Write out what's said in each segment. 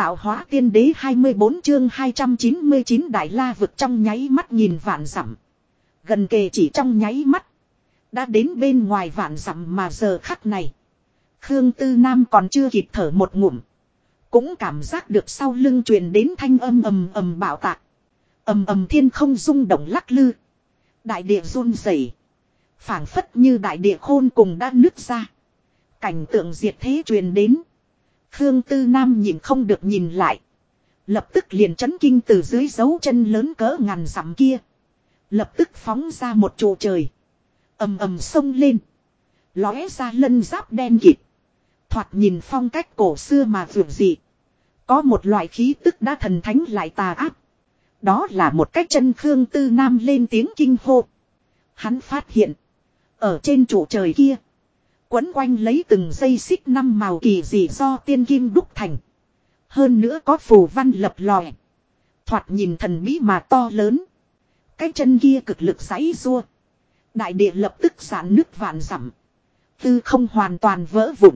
tạo hóa tiên đế 24 chương 299 Đại La vực trong nháy mắt nhìn vạn dặm. Gần kề chỉ trong nháy mắt. Đã đến bên ngoài vạn dặm mà giờ khắc này. Khương Tư Nam còn chưa kịp thở một ngụm. Cũng cảm giác được sau lưng truyền đến thanh âm ầm ầm bạo tạc. Ầm ầm thiên không rung động lắc lư. Đại địa run rẩy, phảng phất như đại địa khôn cùng đã nứt ra. Cảnh tượng diệt thế truyền đến. Khương Tư Nam nhìn không được nhìn lại. Lập tức liền chấn kinh từ dưới dấu chân lớn cỡ ngàn dặm kia. Lập tức phóng ra một trụ trời. Ầm ầm sông lên. Lóe ra lân giáp đen kịt. Thoạt nhìn phong cách cổ xưa mà vượt dị. Có một loại khí tức đã thần thánh lại tà ác. Đó là một cách chân. Khương Tư Nam lên tiếng kinh hô. Hắn phát hiện. Ở trên trụ trời kia. Quấn quanh lấy từng dây xích năm màu kỳ dị do tiên kim đúc thành. Hơn nữa có phù văn lập lòe. Thoạt nhìn thần bí mà to lớn. Cái chân kia cực lực giãy giụa. Đại địa lập tức giãn nứt vạn dặm. Tư không hoàn toàn vỡ vụn.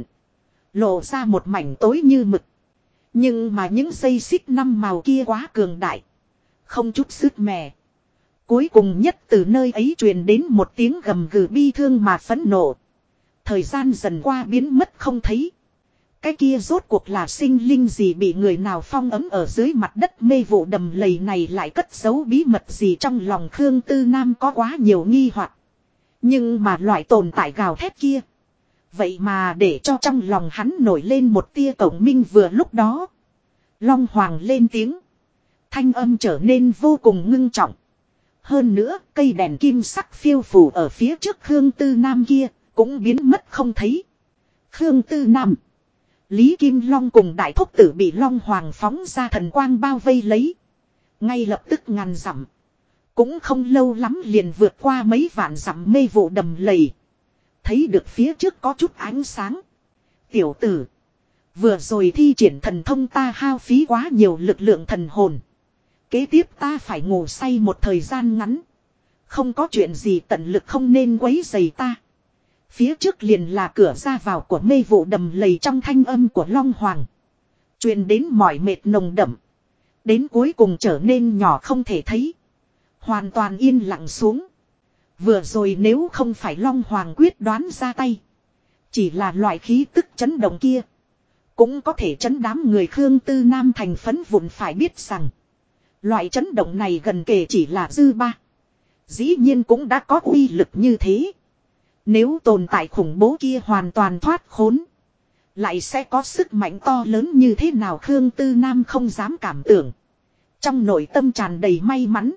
Lộ ra một mảnh tối như mực. Nhưng mà những dây xích năm màu kia quá cường đại. Không chút sức mẻ. Cuối cùng nhất từ nơi ấy truyền đến một tiếng gầm gừ bi thương mà phẫn nộ. Thời gian dần qua biến mất không thấy. Cái kia rốt cuộc là sinh linh gì bị người nào phong ấm ở dưới mặt đất mê vụ đầm lầy này lại cất giấu bí mật gì trong lòng Khương Tư Nam có quá nhiều nghi hoặc. Nhưng mà loại tồn tại gào thét kia. Vậy mà để cho trong lòng hắn nổi lên một tia cổng minh vừa lúc đó. Long Hoàng lên tiếng. Thanh âm trở nên vô cùng ngưng trọng. Hơn nữa cây đèn kim sắc phiêu phù ở phía trước Khương Tư Nam kia. Cũng biến mất không thấy. Khương Tư Nam. Lý Kim Long cùng đại thúc tử bị Long Hoàng phóng ra thần quang bao vây lấy. Ngay lập tức ngàn dặm. Cũng không lâu lắm liền vượt qua mấy vạn dặm mê vụ đầm lầy. Thấy được phía trước có chút ánh sáng. Tiểu tử. Vừa rồi thi triển thần thông ta hao phí quá nhiều lực lượng thần hồn. Kế tiếp ta phải ngủ say một thời gian ngắn. Không có chuyện gì tận lực không nên quấy rầy ta. Phía trước liền là cửa ra vào của mê vụ đầm lầy trong thanh âm của Long Hoàng. Truyền đến mỏi mệt nồng đậm. Đến cuối cùng trở nên nhỏ không thể thấy. Hoàn toàn yên lặng xuống. Vừa rồi nếu không phải Long Hoàng quyết đoán ra tay. Chỉ là loại khí tức chấn động kia. Cũng có thể chấn đám người Khương Tư Nam thành phấn vụn phải biết rằng. Loại chấn động này gần kề chỉ là dư ba. Dĩ nhiên cũng đã có uy lực như thế. Nếu tồn tại khủng bố kia hoàn toàn thoát khốn. Lại sẽ có sức mạnh to lớn như thế nào Khương Tư Nam không dám cảm tưởng. Trong nội tâm tràn đầy may mắn.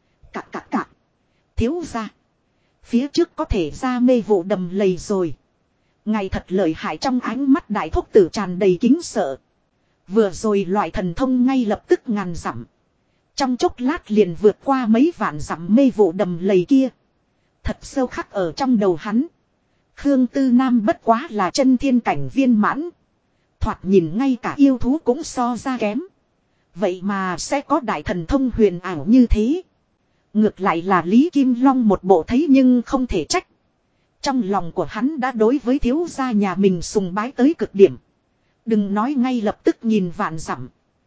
Cạc. Thiếu ra. Phía trước có thể ra mê vụ đầm lầy rồi. Ngày thật lợi hại trong ánh mắt đại thúc tử tràn đầy kính sợ. Vừa rồi loại thần thông ngay lập tức ngàn dặm. Trong chốc lát liền vượt qua mấy vạn dặm mê vụ đầm lầy kia. Thật sâu khắc ở trong đầu hắn. Khương Tư Nam bất quá là chân thiên cảnh viên mãn. Thoạt nhìn ngay cả yêu thú cũng so ra kém. Vậy mà sẽ có đại thần thông huyền ảo như thế. Ngược lại là Lý Kim Long một bộ thấy nhưng không thể trách. Trong lòng của hắn đã đối với thiếu gia nhà mình sùng bái tới cực điểm. Đừng nói ngay lập tức nhìn vạn dặm.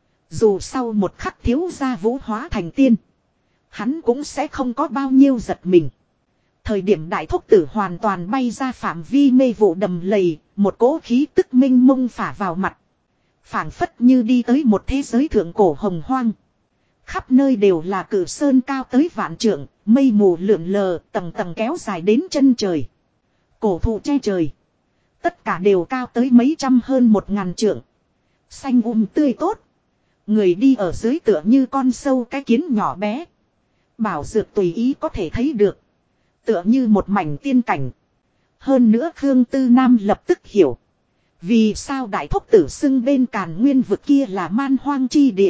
Dù sau một khắc thiếu gia vũ hóa thành tiên. Hắn cũng sẽ không có bao nhiêu giật mình. Thời điểm đại thúc tử hoàn toàn bay ra phạm vi mê vụ đầm lầy, một cỗ khí tức minh mông phả vào mặt. Phảng phất như đi tới một thế giới thượng cổ hồng hoang. Khắp nơi đều là cử sơn cao tới vạn trượng, mây mù lượn lờ, tầng tầng kéo dài đến chân trời. Cổ thụ che trời. Tất cả đều cao tới mấy trăm hơn 1000 trượng. Xanh tươi tốt. Người đi ở dưới tựa như con sâu cái kiến nhỏ bé. Bảo dược tùy ý có thể thấy được. Tựa như một mảnh tiên cảnh. Hơn nữa Khương Tư Nam lập tức hiểu. Vì sao đại thúc tử xưng bên Càn Nguyên vực kia là man hoang chi địa.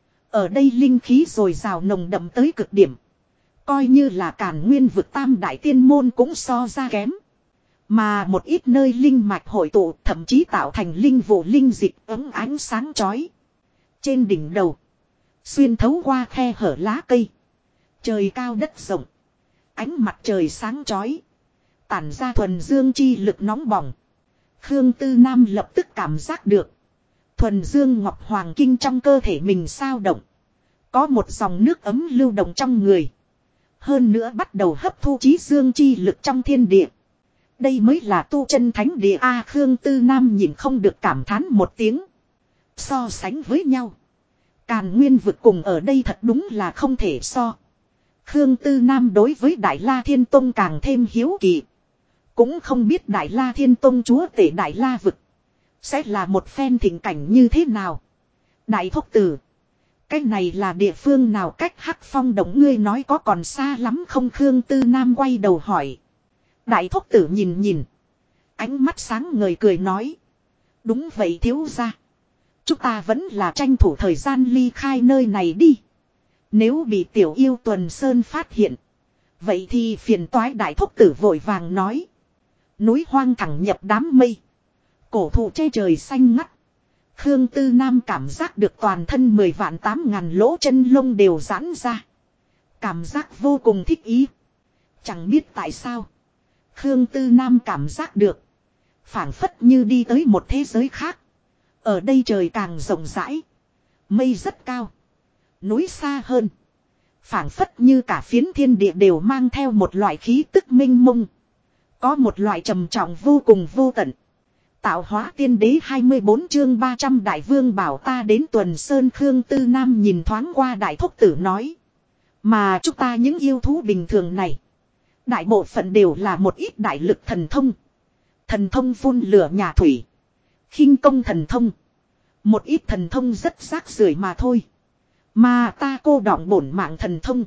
Ở đây linh khí dồi dào nồng đậm tới cực điểm. Coi như là Càn Nguyên vực tam đại tiên môn cũng so ra kém. Mà một ít nơi linh mạch hội tụ thậm chí tạo thành linh vụ linh dịch ấm ánh sáng chói. Trên đỉnh đầu. Xuyên thấu qua khe hở lá cây. Trời cao đất rộng. Ánh mặt trời sáng chói. Tản ra thuần dương chi lực nóng bỏng. Khương Tư Nam lập tức cảm giác được. Thuần dương ngọc hoàng kinh trong cơ thể mình sao động. Có một dòng nước ấm lưu động trong người. Hơn nữa bắt đầu hấp thu chí dương chi lực trong thiên địa. Đây mới là tu chân thánh địa A. Khương Tư Nam nhìn không được cảm thán một tiếng. So sánh với nhau. Càn nguyên vực cùng ở đây thật đúng là không thể so. Khương Tư Nam đối với Đại La Thiên Tông càng thêm hiếu kỳ. Cũng không biết Đại La Thiên Tông chúa tể Đại La vực sẽ là một phen thịnh cảnh như thế nào. Đại thúc tử, cái này là địa phương nào cách Hắc Phong Động ngươi nói có còn xa lắm không? Khương Tư Nam quay đầu hỏi. Đại thúc tử nhìn nhìn. Ánh mắt sáng ngời cười nói. Đúng vậy thiếu gia. Chúng ta vẫn là tranh thủ thời gian ly khai nơi này đi. Nếu bị tiểu yêu Tuần Sơn phát hiện. Vậy thì phiền toái. Đại thúc tử vội vàng nói. Núi hoang thẳng nhập đám mây. Cổ thụ che trời xanh ngắt. Khương Tư Nam cảm giác được toàn thân 10 vạn 8 ngàn lỗ chân lông đều giãn ra. Cảm giác vô cùng thích ý. Chẳng biết tại sao. Khương Tư Nam cảm giác được. Phảng phất như đi tới một thế giới khác. Ở đây trời càng rộng rãi. Mây rất cao. Núi xa hơn. Phảng phất như cả phiến thiên địa đều mang theo một loại khí tức minh mông. Có một loại trầm trọng vô cùng vô tận. Tạo hóa tiên đế 24 chương 300 đại vương bảo ta đến Tuần Sơn. Khương Tư Nam nhìn thoáng qua đại thúc tử nói. Mà chúng ta những yêu thú bình thường này. Đại bộ phận đều là một ít đại lực thần thông. Thần thông phun lửa nhà thủy. Khinh công thần thông. Một ít thần thông rất rác rưởi mà thôi. Mà ta cô đọng bổn mạng thần thông.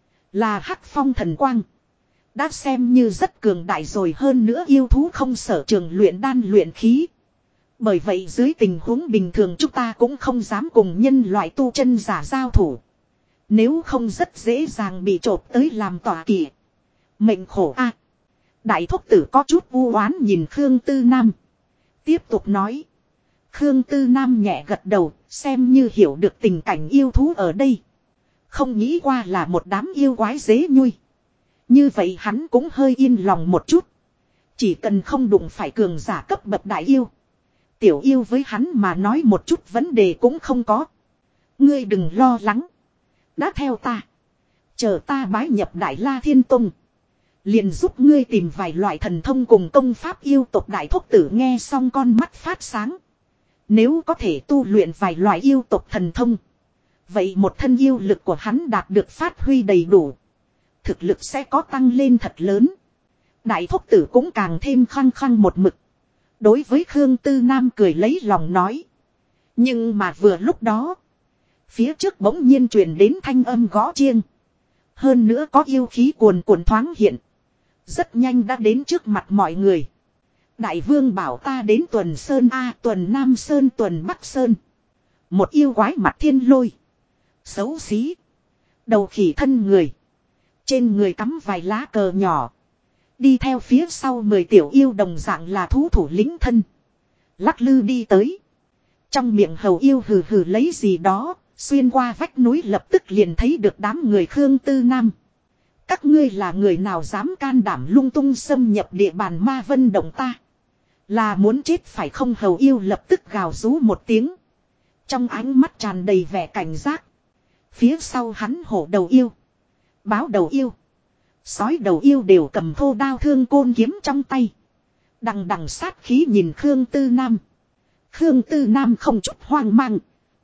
Là Hắc Phong thần quang. Đã xem như rất cường đại rồi, hơn nữa yêu thú không sở trường luyện đan luyện khí. Bởi vậy dưới tình huống bình thường chúng ta cũng không dám cùng nhân loại tu chân giả giao thủ. Nếu không rất dễ dàng bị trộm tới làm tọa kỵ. Mệnh khổ a. Đại thúc tử có chút u oán nhìn Khương Tư Nam. Tiếp tục nói. Khương Tư Nam nhẹ gật đầu, xem như hiểu được tình cảnh yêu thú ở đây. Không nghĩ qua là một đám yêu quái dế nhui. Như vậy hắn cũng hơi yên lòng một chút. Chỉ cần không đụng phải cường giả cấp bậc đại yêu. Tiểu yêu với hắn mà nói một chút vấn đề cũng không có. Ngươi đừng lo lắng. Đã theo ta. Chờ ta bái nhập Đại La Thiên Tông. Liền giúp ngươi tìm vài loại thần thông cùng công pháp yêu tộc. Đại thúc tử nghe xong con mắt phát sáng. Nếu có thể tu luyện vài loại yêu tộc thần thông. Vậy một thân yêu lực của hắn đạt được phát huy đầy đủ. Thực lực sẽ có tăng lên thật lớn. Đại thúc tử cũng càng thêm khăng khăng một mực. Đối với Khương Tư Nam cười lấy lòng nói. Nhưng mà vừa lúc đó. Phía trước bỗng nhiên truyền đến thanh âm gõ chiêng. Hơn nữa có yêu khí cuồn cuộn thoáng hiện. Rất nhanh đã đến trước mặt mọi người. Đại vương bảo ta đến Tuần Sơn A. Tuần Nam Sơn, Tuần Bắc Sơn. Một yêu quái mặt thiên lôi. Xấu xí. Đầu khỉ thân người. Trên người cắm vài lá cờ nhỏ. Đi theo phía sau 10 tiểu yêu đồng dạng là thú thủ lĩnh thân. Lắc lư đi tới. Trong miệng hầu yêu hừ hừ lấy gì đó. Xuyên qua vách núi lập tức liền thấy được đám người Khương Tư Nam. Các ngươi là người nào dám can đảm lung tung xâm nhập địa bàn Ma Vân Động ta. Là muốn chết phải không? Hầu yêu lập tức gào rú một tiếng. Trong ánh mắt tràn đầy vẻ cảnh giác. Phía sau hắn hổ đầu yêu. Báo đầu yêu. Sói đầu yêu đều cầm thô đao thương côn kiếm trong tay. Đằng đằng sát khí nhìn Khương Tư Nam. Khương Tư Nam không chút hoang mang.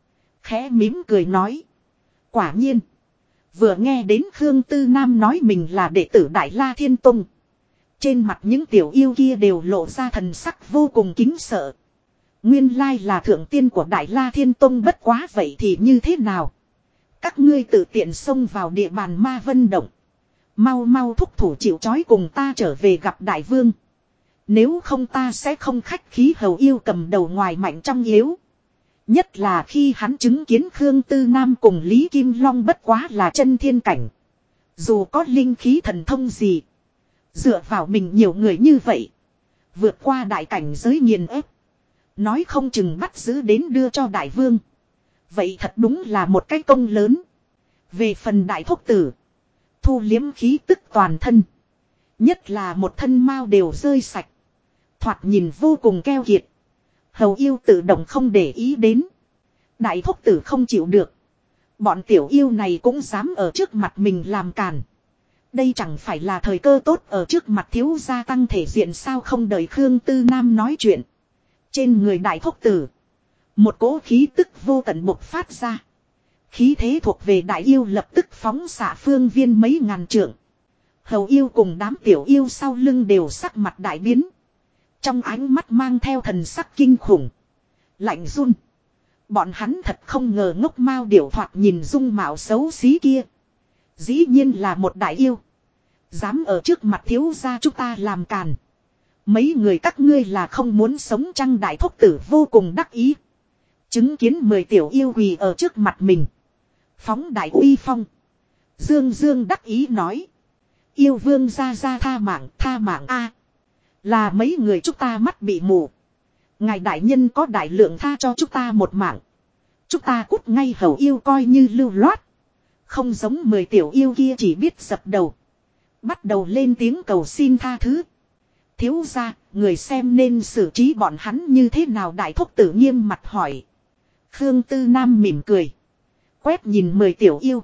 Khẽ mím cười nói. Quả nhiên. Vừa nghe đến Khương Tư Nam nói mình là đệ tử Đại La Thiên Tông. Trên mặt những tiểu yêu kia đều lộ ra thần sắc vô cùng kính sợ. Nguyên lai là thượng tiên của Đại La Thiên Tông, bất quá vậy thì như thế nào? Các ngươi tự tiện xông vào địa bàn Ma Vân Động. Mau mau thúc thủ chịu trói cùng ta trở về gặp đại vương. Nếu không ta sẽ không khách khí. Hầu yêu cầm đầu ngoài mạnh trong yếu. Nhất là khi hắn chứng kiến Khương Tư Nam cùng Lý Kim Long bất quá là chân thiên cảnh. Dù có linh khí thần thông gì. Dựa vào mình nhiều người như vậy. Vượt qua đại cảnh giới nghiền ép. Nói không chừng bắt giữ đến đưa cho đại vương. Vậy thật đúng là một cái công lớn. Về phần đại thúc tử. Thu liếm khí tức toàn thân. Nhất là một thân mao đều rơi sạch. Thoạt nhìn vô cùng keo kiệt. Hầu yêu tự động không để ý đến. Đại thúc tử không chịu được. Bọn tiểu yêu này cũng dám ở trước mặt mình làm càn. Đây chẳng phải là thời cơ tốt ở trước mặt thiếu gia tăng thể diện sao không đợi Khương Tư Nam nói chuyện. Trên người đại thúc tử. Một cỗ khí tức vô tận bộc phát ra. Khí thế thuộc về đại yêu lập tức phóng xạ phương viên mấy ngàn trượng. Hầu yêu cùng đám tiểu yêu sau lưng đều sắc mặt đại biến. Trong ánh mắt mang theo thần sắc kinh khủng. Lạnh run. Bọn hắn thật không ngờ ngốc mao điểu thoạt nhìn dung mạo xấu xí kia. Dĩ nhiên là một đại yêu. Dám ở trước mặt thiếu gia chúng ta làm càn. Mấy người các ngươi là không muốn sống chăng đại thúc tử vô cùng đắc ý. Chứng kiến 10 tiểu yêu quỳ ở trước mặt mình. Phóng đại uy phong. Dương Dương đắc ý nói. Yêu vương ra tha mạng a. Là mấy người chúng ta mắt bị mù. Ngài đại nhân có đại lượng tha cho chúng ta một mạng. Chúng ta cút ngay hầu yêu coi như lưu loát. Không giống 10 tiểu yêu kia chỉ biết dập đầu. Bắt đầu lên tiếng cầu xin tha thứ. Thiếu gia, người xem nên xử trí bọn hắn như thế nào đại thúc tử nghiêm mặt hỏi. Khương Tư Nam mỉm cười. Quét nhìn 10 tiểu yêu.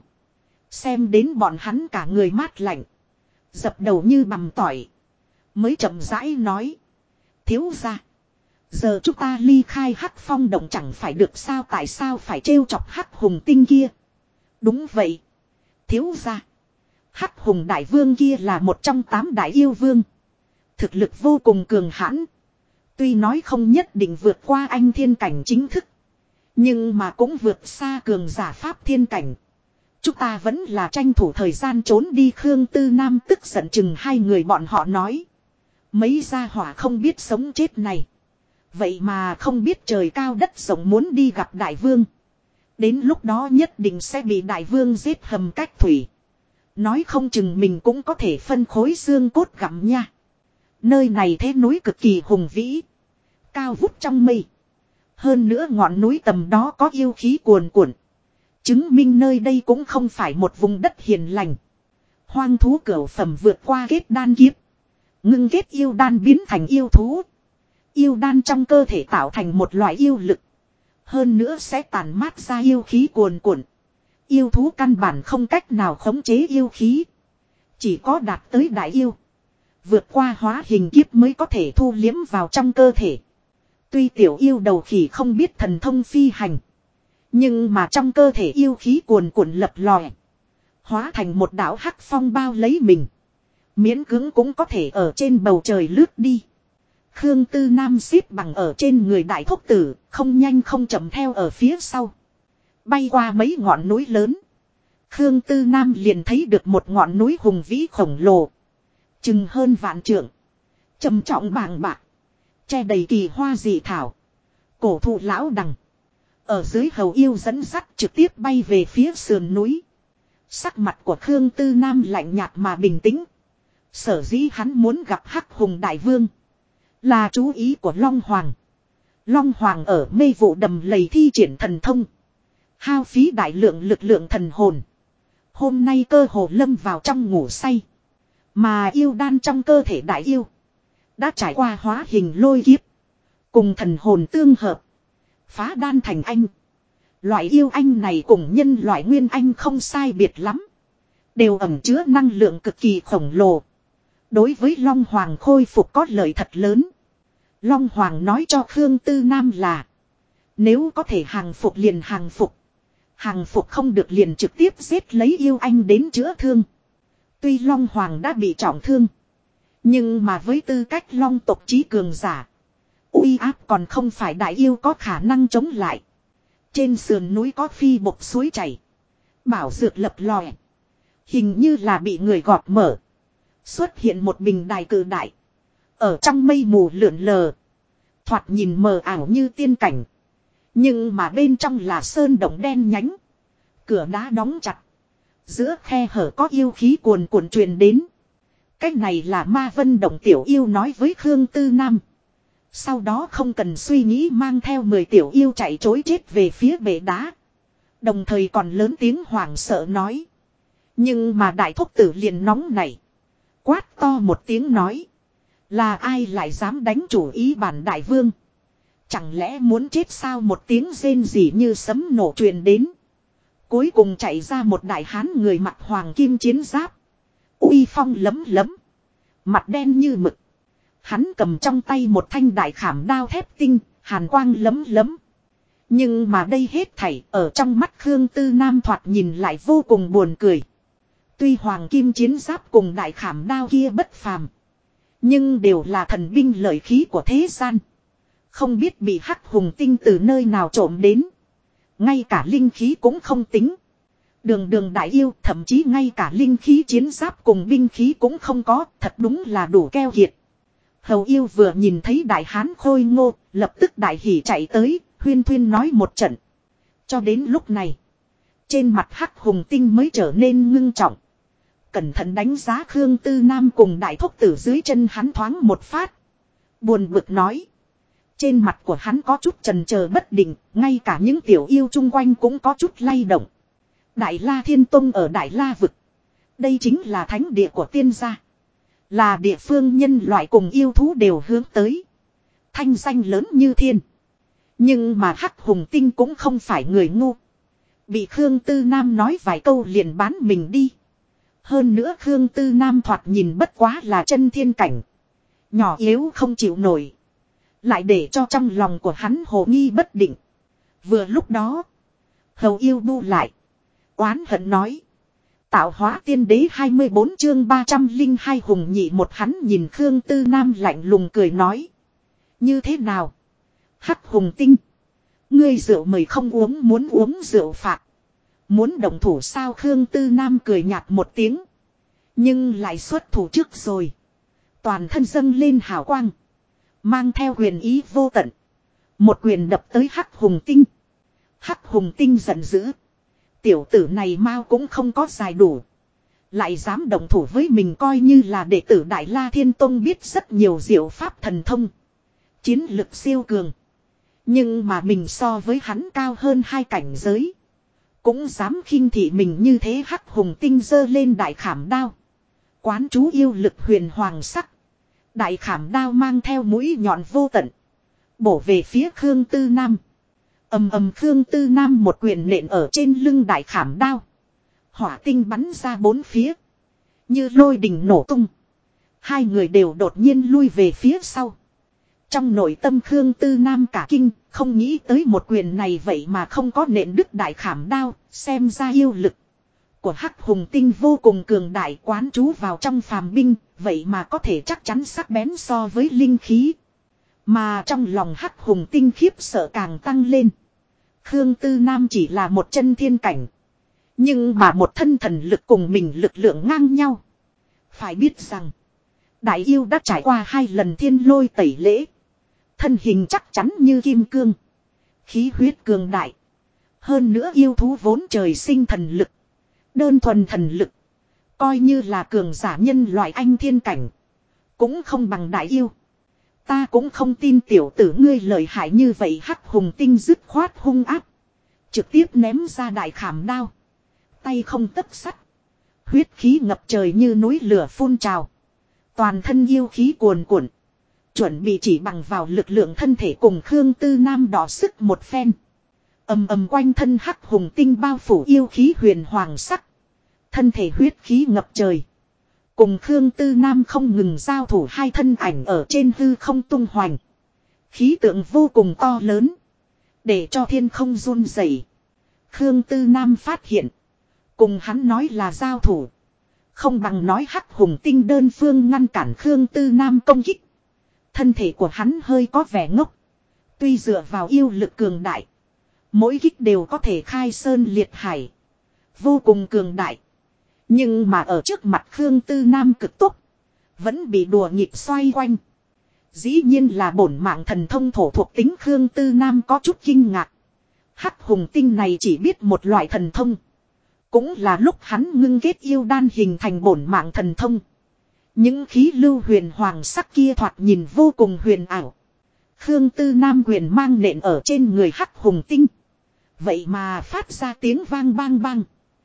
Xem đến bọn hắn cả người mát lạnh. Dập đầu như bằm tỏi. Mới chậm rãi nói. Thiếu gia. Giờ chúng ta ly khai Hắc Phong động chẳng phải được sao tại sao phải trêu chọc Hắc Hùng tinh kia. Đúng vậy. Thiếu gia. Hắc Hùng đại vương kia là một trong 8 đại yêu vương. Thực lực vô cùng cường hãn. Tuy nói không nhất định vượt qua anh thiên cảnh chính thức. Nhưng mà cũng vượt xa cường giả pháp thiên cảnh. Chúng ta vẫn là tranh thủ thời gian trốn đi Khương Tư Nam tức giận chừng hai người bọn họ nói. Mấy gia hỏa không biết sống chết này. Vậy mà không biết trời cao đất rộng muốn đi gặp đại vương. Đến lúc đó nhất định sẽ bị đại vương giết hầm cách thủy. Nói không chừng mình cũng có thể phân khối xương cốt gặm nha. Nơi này thế núi cực kỳ hùng vĩ. Cao vút trong mây. Hơn nữa ngọn núi tầm đó có yêu khí cuồn cuộn. Chứng minh nơi đây cũng không phải một vùng đất hiền lành. Hoang thú cửu phẩm vượt qua kết đan kiếp. Ngưng kết yêu đan biến thành yêu thú. Yêu đan trong cơ thể tạo thành một loại yêu lực. Hơn nữa sẽ tàn mát ra yêu khí cuồn cuộn. Yêu thú căn bản không cách nào khống chế yêu khí. Chỉ có đạt tới đại yêu. Vượt qua hóa hình kiếp mới có thể thu liếm vào trong cơ thể. Tuy tiểu yêu đầu khỉ không biết thần thông phi hành. Nhưng mà trong cơ thể yêu khí cuồn cuộn lập lòe. Hóa thành một đạo hắc phong bao lấy mình. Miễn cưỡng cũng có thể ở trên bầu trời lướt đi. Khương Tư Nam xếp bằng ở trên người đại thúc tử. Không nhanh không chậm theo ở phía sau. Bay qua mấy ngọn núi lớn. Khương Tư Nam liền thấy được một ngọn núi hùng vĩ khổng lồ. Chừng hơn vạn trượng. Trầm trọng bàng bạc. Che đầy kỳ hoa dị thảo. Cổ thụ lão đằng. Ở dưới hầu yêu dẫn dắt trực tiếp bay về phía sườn núi. Sắc mặt của Khương Tư Nam lạnh nhạt mà bình tĩnh. Sở dĩ hắn muốn gặp Hắc Hùng Đại Vương. Là chú ý của Long Hoàng. Long Hoàng ở mê vụ đầm lầy thi triển thần thông. Hao phí đại lượng lực lượng thần hồn. Hôm nay cơ hồ lâm vào trong ngủ say. Mà yêu đan trong cơ thể đại yêu. Đã trải qua hóa hình lôi kiếp. Cùng thần hồn tương hợp. Phá đan thành anh. Loại yêu anh này cùng nhân loại nguyên anh không sai biệt lắm. Đều ẩn chứa năng lượng cực kỳ khổng lồ. Đối với Long Hoàng khôi phục có lợi thật lớn. Long Hoàng nói cho Khương Tư Nam là. Nếu có thể hàng phục liền hàng phục. Hàng phục không được liền trực tiếp giết lấy yêu anh đến chữa thương. Tuy Long Hoàng đã bị trọng thương. Nhưng mà với tư cách Long tộc chí cường giả. Uy áp còn không phải đại yêu có khả năng chống lại. Trên sườn núi có phi bộc suối chảy. Bảo dược lập lòe. Hình như là bị người gọt mở. Xuất hiện một bình đài cự đại. Ở trong mây mù lượn lờ. Thoạt nhìn mờ ảo như tiên cảnh. Nhưng mà bên trong là sơn động đen nhánh. Cửa đá đóng chặt. Giữa khe hở có yêu khí cuồn cuộn truyền đến. Cái này là Ma Vân Động tiểu yêu nói với Khương Tư Nam. Sau đó không cần suy nghĩ mang theo 10 tiểu yêu chạy trối chết về phía bể đá. Đồng thời còn lớn tiếng hoảng sợ nói. Nhưng mà đại thúc tử liền nóng này. Quát to một tiếng nói. Là ai lại dám đánh chủ ý bản đại vương. Chẳng lẽ muốn chết sao, một tiếng rên rỉ như sấm nổ truyền đến. Cuối cùng chạy ra một đại hán người mặc hoàng kim chiến giáp. Uy phong lấm lấm. Mặt đen như mực. Hắn cầm trong tay một thanh đại khảm đao thép tinh, hàn quang lấm lấm. Nhưng mà đây hết thảy ở trong mắt Khương Tư Nam thoạt nhìn lại vô cùng buồn cười. Tuy hoàng kim chiến giáp cùng đại khảm đao kia bất phàm, nhưng đều là thần binh lợi khí của thế gian. Không biết bị Hắc Hùng Tinh từ nơi nào trộm đến. Ngay cả linh khí cũng không tính. Đường đường đại yêu, thậm chí ngay cả linh khí chiến giáp cùng binh khí cũng không có, thật đúng là đủ keo kiệt. Hầu yêu vừa nhìn thấy đại hán khôi ngô, lập tức đại hỉ chạy tới, huyên thuyên nói một trận. Cho đến lúc này, trên mặt Hắc Hùng Tinh mới trở nên ngưng trọng. Cẩn thận đánh giá Khương Tư Nam cùng đại thúc tử dưới chân hắn thoáng một phát. Buồn bực nói. Trên mặt của hắn có chút chần chờ bất định, ngay cả những tiểu yêu chung quanh cũng có chút lay động. Đại La Thiên Tông ở Đại La Vực. Đây chính là thánh địa của tiên gia. Là địa phương nhân loại cùng yêu thú đều hướng tới. Thanh danh lớn như thiên. Nhưng mà Hắc Hùng Tinh cũng không phải người ngu. Bị Khương Tư Nam nói vài câu liền bán mình đi. Hơn nữa Khương Tư Nam thoạt nhìn bất quá là chân thiên cảnh. Nhỏ yếu không chịu nổi. Lại để cho trong lòng của hắn hồ nghi bất định. Vừa lúc đó, hầu yêu bu lại. Oán hận nói. Tạo hóa tiên đế 24 chương 302 hùng nhị một, hắn nhìn Khương Tư Nam lạnh lùng cười nói. Như thế nào? Hắc Hùng Tinh. Ngươi rượu mời không uống, muốn uống rượu phạt. Muốn động thủ sao? Khương Tư Nam cười nhạt một tiếng. Nhưng lại xuất thủ trước rồi. Toàn thân dâng lên hào quang. Mang theo huyền ý vô tận. Một quyền đập tới Hắc Hùng Tinh. Hắc Hùng Tinh giận dữ. Tiểu tử này mau cũng không có dài đủ. Lại dám động thủ với mình, coi như là đệ tử Đại La Thiên Tông biết rất nhiều diệu pháp thần thông. Chiến lực siêu cường. Nhưng mà mình so với hắn cao hơn 2 cảnh giới. Cũng dám khinh thị mình như thế. Hắc Hùng Tinh giơ lên đại khảm đao. Quán chú yêu lực huyền hoàng sắc. Đại khảm đao mang theo mũi nhọn vô tận. Bổ về phía Khương Tư Nam. Ầm ầm, Khương Tư Nam một quyền nện ở trên lưng đại khảm đao. Hỏa tinh bắn ra bốn phía. Như lôi đình nổ tung. Hai người đều đột nhiên lui về phía sau. Trong nội tâm Khương Tư Nam cả kinh, không nghĩ tới một quyền này vậy mà không có nện đứt đại khảm đao, xem ra yêu lực của Hắc Hùng Tinh vô cùng cường đại, quán trú vào trong phàm binh, vậy mà có thể chắc chắn sắc bén so với linh khí. Mà trong lòng Hắc Hùng Tinh khiếp sợ càng tăng lên. Khương Tư Nam chỉ là một chân thiên cảnh. Nhưng mà một thân thần lực cùng mình lực lượng ngang nhau. Phải biết rằng, đại yêu đã trải qua 2 lần thiên lôi tẩy lễ. Thân hình chắc chắn như kim cương. Khí huyết cường đại. Hơn nữa yêu thú vốn trời sinh thần lực. Đơn thuần thần lực. Coi như là cường giả nhân loại anh thiên cảnh. Cũng không bằng đại yêu. Ta cũng không tin tiểu tử ngươi lợi hại như vậy. Hắc Hùng Tinh dứt khoát hung áp. Trực tiếp ném ra đại khảm đao. Tay không tấc sắt. Huyết khí ngập trời như núi lửa phun trào. Toàn thân yêu khí cuồn cuộn. Chuẩn bị chỉ bằng vào lực lượng thân thể cùng Khương Tư Nam đọ sức một phen. Ầm ầm, quanh thân Hắc Hùng Tinh bao phủ yêu khí huyền hoàng sắc. Thân thể huyết khí ngập trời. Cùng Khương Tư Nam không ngừng giao thủ, hai thân ảnh ở trên hư không tung hoành. Khí tượng vô cùng to lớn. Để cho thiên không run rẩy. Khương Tư Nam phát hiện. Cùng hắn nói là giao thủ. Không bằng nói Hắc Hùng Tinh đơn phương ngăn cản Khương Tư Nam công kích. Thân thể của hắn hơi có vẻ ngốc. Tuy dựa vào yêu lực cường đại. Mỗi kích đều có thể khai sơn liệt hải. Vô cùng cường đại. Nhưng mà ở trước mặt Khương Tư Nam cực tốc. Vẫn bị đùa nghịch xoay quanh. Dĩ nhiên là bổn mạng thần thông thổ thuộc tính. Khương Tư Nam có chút kinh ngạc. Hắc Hùng Tinh này chỉ biết một loại thần thông. Cũng là lúc hắn ngưng kết yêu đan hình thành bổn mạng thần thông. Những khí lưu huyền hoàng sắc kia thoạt nhìn vô cùng huyền ảo. Khương Tư Nam quyền mang nện ở trên người Hắc Hùng Tinh. Vậy mà phát ra tiếng vang bang bang.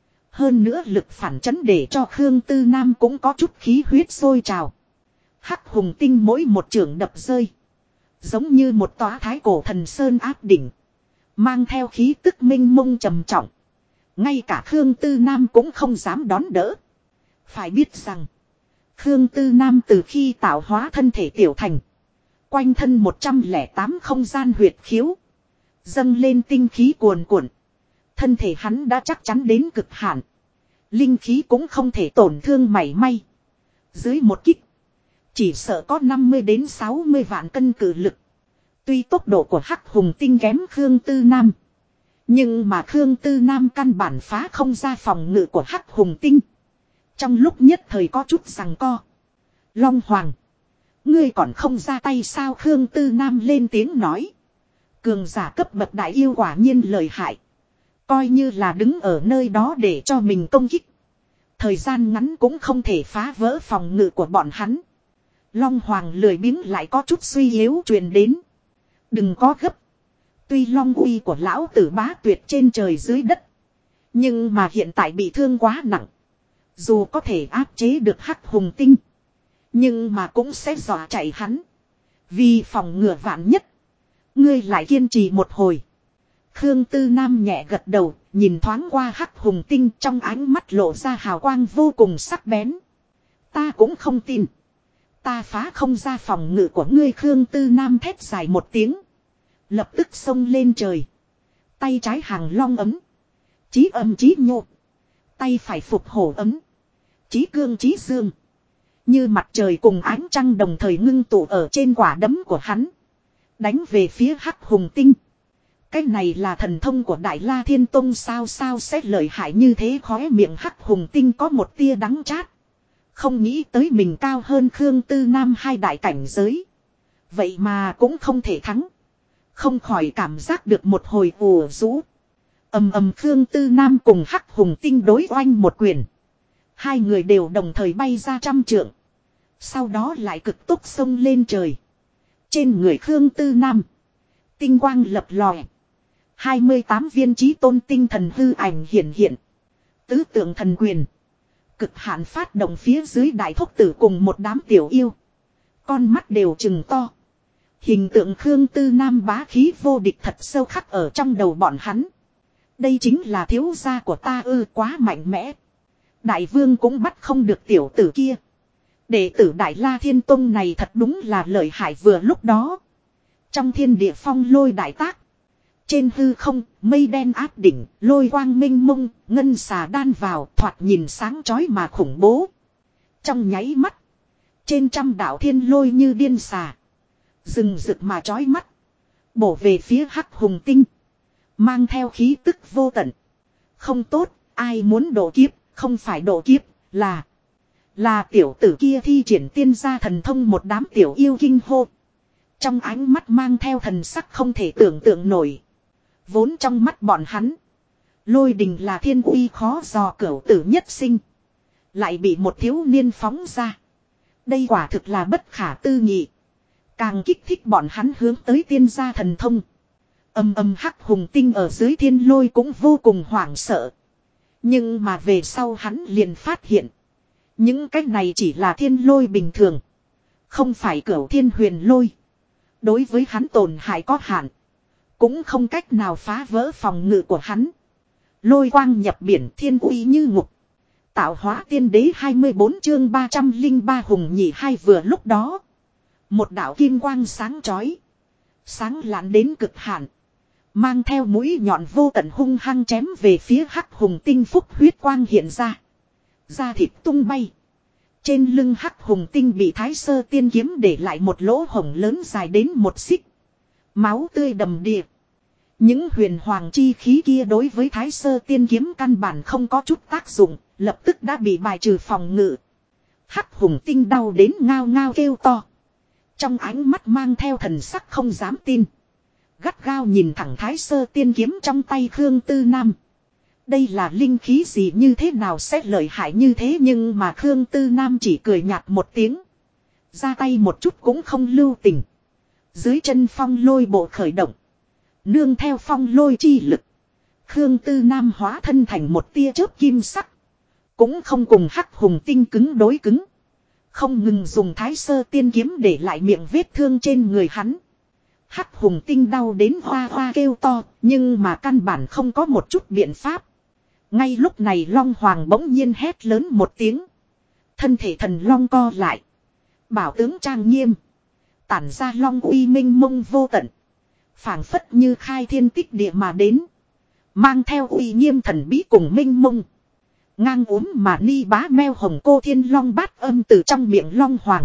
Hơn nữa lực phản chấn để cho Khương Tư Nam cũng có chút khí huyết sôi trào. Hắc Hùng Tinh mỗi một chưởng đập rơi. Giống như một tòa thái cổ thần sơn áp đỉnh. Mang theo khí tức minh mông trầm trọng. Ngay cả Khương Tư Nam cũng không dám đón đỡ. Phải biết rằng. Khương Tư Nam từ khi tạo hóa thân thể tiểu thành. Quanh thân 108 không gian huyệt khiếu. Dâng lên tinh khí cuồn cuộn. Thân thể hắn đã chắc chắn đến cực hạn. Linh khí cũng không thể tổn thương mảy may. Dưới một kích. Chỉ sợ có 50 đến 60 vạn cân cự lực. Tuy tốc độ của Hắc Hùng Tinh kém Khương Tư Nam. Nhưng mà Khương Tư Nam căn bản phá không ra phòng ngự của Hắc Hùng Tinh. Trong lúc nhất thời có chút giằng co. Long Hoàng. Ngươi còn không ra tay sao? Khương Tư Nam lên tiếng nói. Cường giả cấp bậc đại yêu quả nhiên lợi hại. Coi như là đứng ở nơi đó để cho mình công kích. Thời gian ngắn cũng không thể phá vỡ phòng ngự của bọn hắn. Long Hoàng lười biếng lại có chút suy yếu truyền đến. Đừng có gấp. Tuy long uy của lão tử bá tuyệt trên trời dưới đất. Nhưng mà hiện tại bị thương quá nặng. Dù có thể áp chế được Hắc Hùng Tinh. Nhưng mà cũng sẽ dọa chạy hắn. Vì phòng ngừa vạn nhất. Ngươi lại kiên trì một hồi. Khương Tư Nam nhẹ gật đầu. Nhìn thoáng qua Hắc Hùng Tinh trong ánh mắt lộ ra hào quang vô cùng sắc bén. Ta cũng không tin. Ta phá không ra phòng ngự của ngươi. Khương Tư Nam thét dài một tiếng. Lập tức xông lên trời. Tay trái hàng long ấm. Chí âm chí nhô. Tay phải phục hổ ấm. Chí cương chí dương. Như mặt trời cùng ánh trăng đồng thời ngưng tụ ở trên quả đấm của hắn. Đánh về phía Hắc Hùng Tinh. Cái này là thần thông của Đại La Thiên Tông sao sẽ lợi hại như thế? Khóe miệng Hắc Hùng Tinh có một tia đắng chát. Không nghĩ tới mình cao hơn Khương Tư Nam 2 đại cảnh giới. Vậy mà cũng không thể thắng. Không khỏi cảm giác được một hồi ùa rũ. Ầm Khương Tư Nam cùng Hắc Hùng Tinh đối oanh một quyền. Hai người đều đồng thời bay ra 100 trượng. Sau đó lại cực tốc xông lên trời. Trên người Khương Tư Nam. Tinh quang lập lòe. 28 viên chí tôn tinh thần hư ảnh hiện. Tứ tượng thần quyền. Cực hạn phát động phía dưới đại thúc tử cùng một đám tiểu yêu. Con mắt đều trừng to. Hình tượng Khương Tư Nam bá khí vô địch thật sâu khắc ở trong đầu bọn hắn. Đây chính là thiếu gia của ta ư, quá mạnh mẽ. Đại vương cũng bắt không được tiểu tử kia. Đệ tử Đại La Thiên Tông này thật đúng là lợi hại. Vừa lúc đó. Trong thiên địa phong lôi đại tác. Trên hư không, mây đen áp đỉnh, lôi quang minh mông, ngân xà đan vào, thoạt nhìn sáng chói mà khủng bố. Trong nháy mắt. Trên 100 đạo thiên lôi như điên xà. Rừng rực mà chói mắt. Bổ về phía Hắc Hùng Tinh. Mang theo khí tức vô tận. Không tốt, ai muốn độ kiếp, không phải độ kiếp, là tiểu tử kia thi triển tiên gia thần thông. Một đám tiểu yêu kinh hô. Trong ánh mắt mang theo thần sắc không thể tưởng tượng nổi. Vốn trong mắt bọn hắn. Lôi đình là thiên uy khó dò cửu tử nhất sinh. Lại bị một thiếu niên phóng ra. Đây quả thực là bất khả tư nghị. Càng kích thích bọn hắn hướng tới tiên gia thần thông. Hắc Hùng Tinh ở dưới thiên lôi cũng vô cùng hoảng sợ. Nhưng mà về sau hắn liền phát hiện. Những cái này chỉ là thiên lôi bình thường. Không phải cửu thiên huyền lôi. Đối với hắn tổn hại có hạn. Cũng không cách nào phá vỡ phòng ngự của hắn. Lôi quang nhập biển, thiên uy như ngục. Tạo hóa tiên đế 24 chương 303 hùng nhị hai. Vừa lúc đó. Một đạo kim quang sáng chói. Sáng lạn đến cực hạn. Mang theo mũi nhọn vô tận hung hăng chém về phía Hắc Hùng Tinh. Phúc huyết quang hiện ra. Da thịt tung bay. Trên lưng Hắc Hùng Tinh bị Thái Sơ Tiên Kiếm để lại một lỗ hổng lớn dài đến 1 xích. Máu tươi đầm đìa. Những huyền hoàng chi khí kia đối với Thái Sơ Tiên Kiếm căn bản không có chút tác dụng. Lập tức đã bị bài trừ phòng ngự. Hắc Hùng Tinh đau đến ngao ngao kêu to. Trong ánh mắt mang theo thần sắc không dám tin. Gắt gao nhìn thẳng Thái Sơ Tiên Kiếm trong tay Khương Tư Nam. Đây là linh khí gì, như thế nào sẽ lợi hại như thế? Nhưng mà Khương Tư Nam chỉ cười nhạt một tiếng. Ra tay một chút cũng không lưu tình. Dưới chân phong lôi bộ khởi động. Nương theo phong lôi chi lực. Khương Tư Nam hóa thân thành một tia chớp kim sắc. Cũng không cùng Hắc Hùng Tinh cứng đối cứng. Không ngừng dùng Thái Sơ Tiên Kiếm để lại miệng vết thương trên người hắn. Hắc hùng tinh đau đến hoa hoa kêu to, nhưng mà căn bản không có một chút biện pháp. Ngay lúc này Long Hoàng bỗng nhiên hét lớn một tiếng. Thân thể thần Long co lại. Bảo tướng trang nghiêm. Tản ra Long uy minh mông vô tận. Phảng phất như khai thiên tích địa mà đến. Mang theo uy nghiêm thần bí cùng minh mông. Ngang úm mà ni bá meo hồng cô thiên long bát âm từ trong miệng Long Hoàng.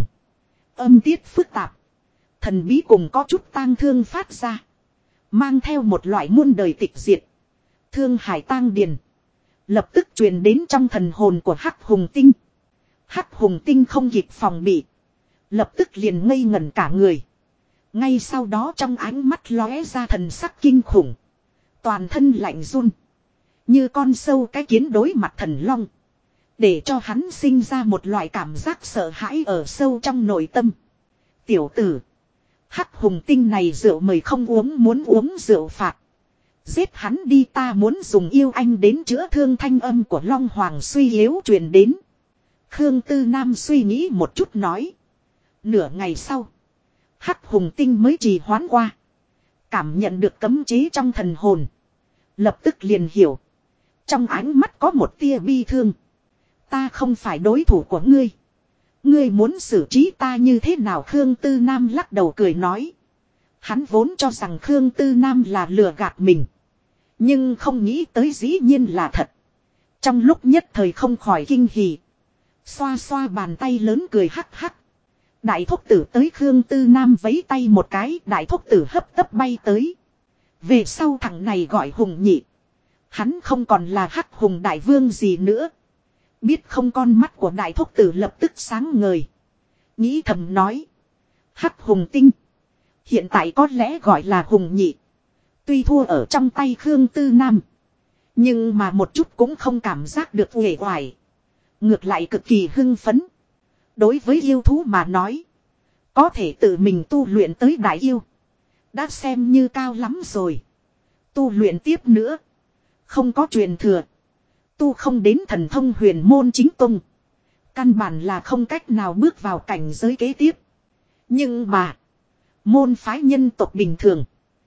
Âm tiết phức tạp. Thần bí cùng có chút tang thương phát ra. Mang theo một loại muôn đời tịch diệt. Thương hải tang điền. Lập tức truyền đến trong thần hồn của Hắc Hùng Tinh. Hắc Hùng Tinh không kịp phòng bị. Lập tức liền ngây ngẩn cả người. Ngay sau đó trong ánh mắt lóe ra thần sắc kinh khủng. Toàn thân lạnh run. Như con sâu cái kiến đối mặt thần long. Để cho hắn sinh ra một loại cảm giác sợ hãi ở sâu trong nội tâm. Tiểu tử. Hắc Hùng Tinh này rượu mời không uống, muốn uống rượu phạt. Giết hắn đi, ta muốn dùng yêu anh đến chữa thương. Thanh âm của Long Hoàng suy yếu truyền đến. Khương Tư Nam suy nghĩ một chút nói. Nửa ngày sau. Hắc Hùng Tinh mới trì hoãn qua. Cảm nhận được cấm chế trong thần hồn. Lập tức liền hiểu. Trong ánh mắt có một tia bi thương. Ta không phải đối thủ của ngươi. Ngươi muốn xử trí ta như thế nào? Khương Tư Nam lắc đầu cười nói. Hắn vốn cho rằng Khương Tư Nam là lừa gạt mình. Nhưng không nghĩ tới dĩ nhiên là thật. Trong lúc nhất thời không khỏi kinh hỉ. Xoa xoa bàn tay lớn cười hắc hắc. Đại thúc tử tới. Khương Tư Nam vẫy tay một cái. Đại thúc tử hấp tấp bay tới. Về sau thằng này gọi Hùng Nhị. Hắn không còn là Hắc Hùng Đại Vương gì nữa. Biết không, con mắt của đại thúc tử lập tức sáng ngời. Nghĩ thầm nói. Hắc Hùng Tinh. Hiện tại có lẽ gọi là Hùng Nhị. Tuy thua ở trong tay Khương Tư Nam. Nhưng mà một chút cũng không cảm giác được uể oải. Ngược lại cực kỳ hưng phấn. Đối với yêu thú mà nói. Có thể tự mình tu luyện tới đại yêu. Đã xem như cao lắm rồi. Tu luyện tiếp nữa. Không có truyền thừa. Tu không đến thần thông huyền môn chính tông. Căn bản là không cách nào bước vào cảnh giới kế tiếp. Nhưng mà. Môn phái nhân tộc bình thường.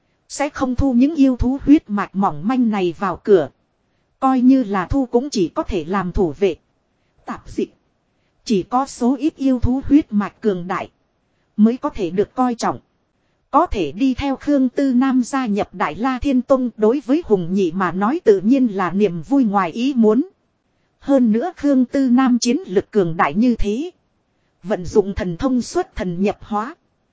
Sẽ không thu những yêu thú huyết mạch mỏng manh này vào cửa. Coi như là thu cũng chỉ có thể làm thủ vệ. Tạp dịch. Chỉ có số ít yêu thú huyết mạch cường đại. Mới có thể được coi trọng. Có thể đi theo Khương Tư Nam gia nhập Đại La Thiên Tông, đối với Hùng Nhị mà nói tự nhiên là niềm vui ngoài ý muốn. Hơn nữa Khương Tư Nam chiến lực cường đại như thế. Vận dụng thần thông xuất thần nhập hóa.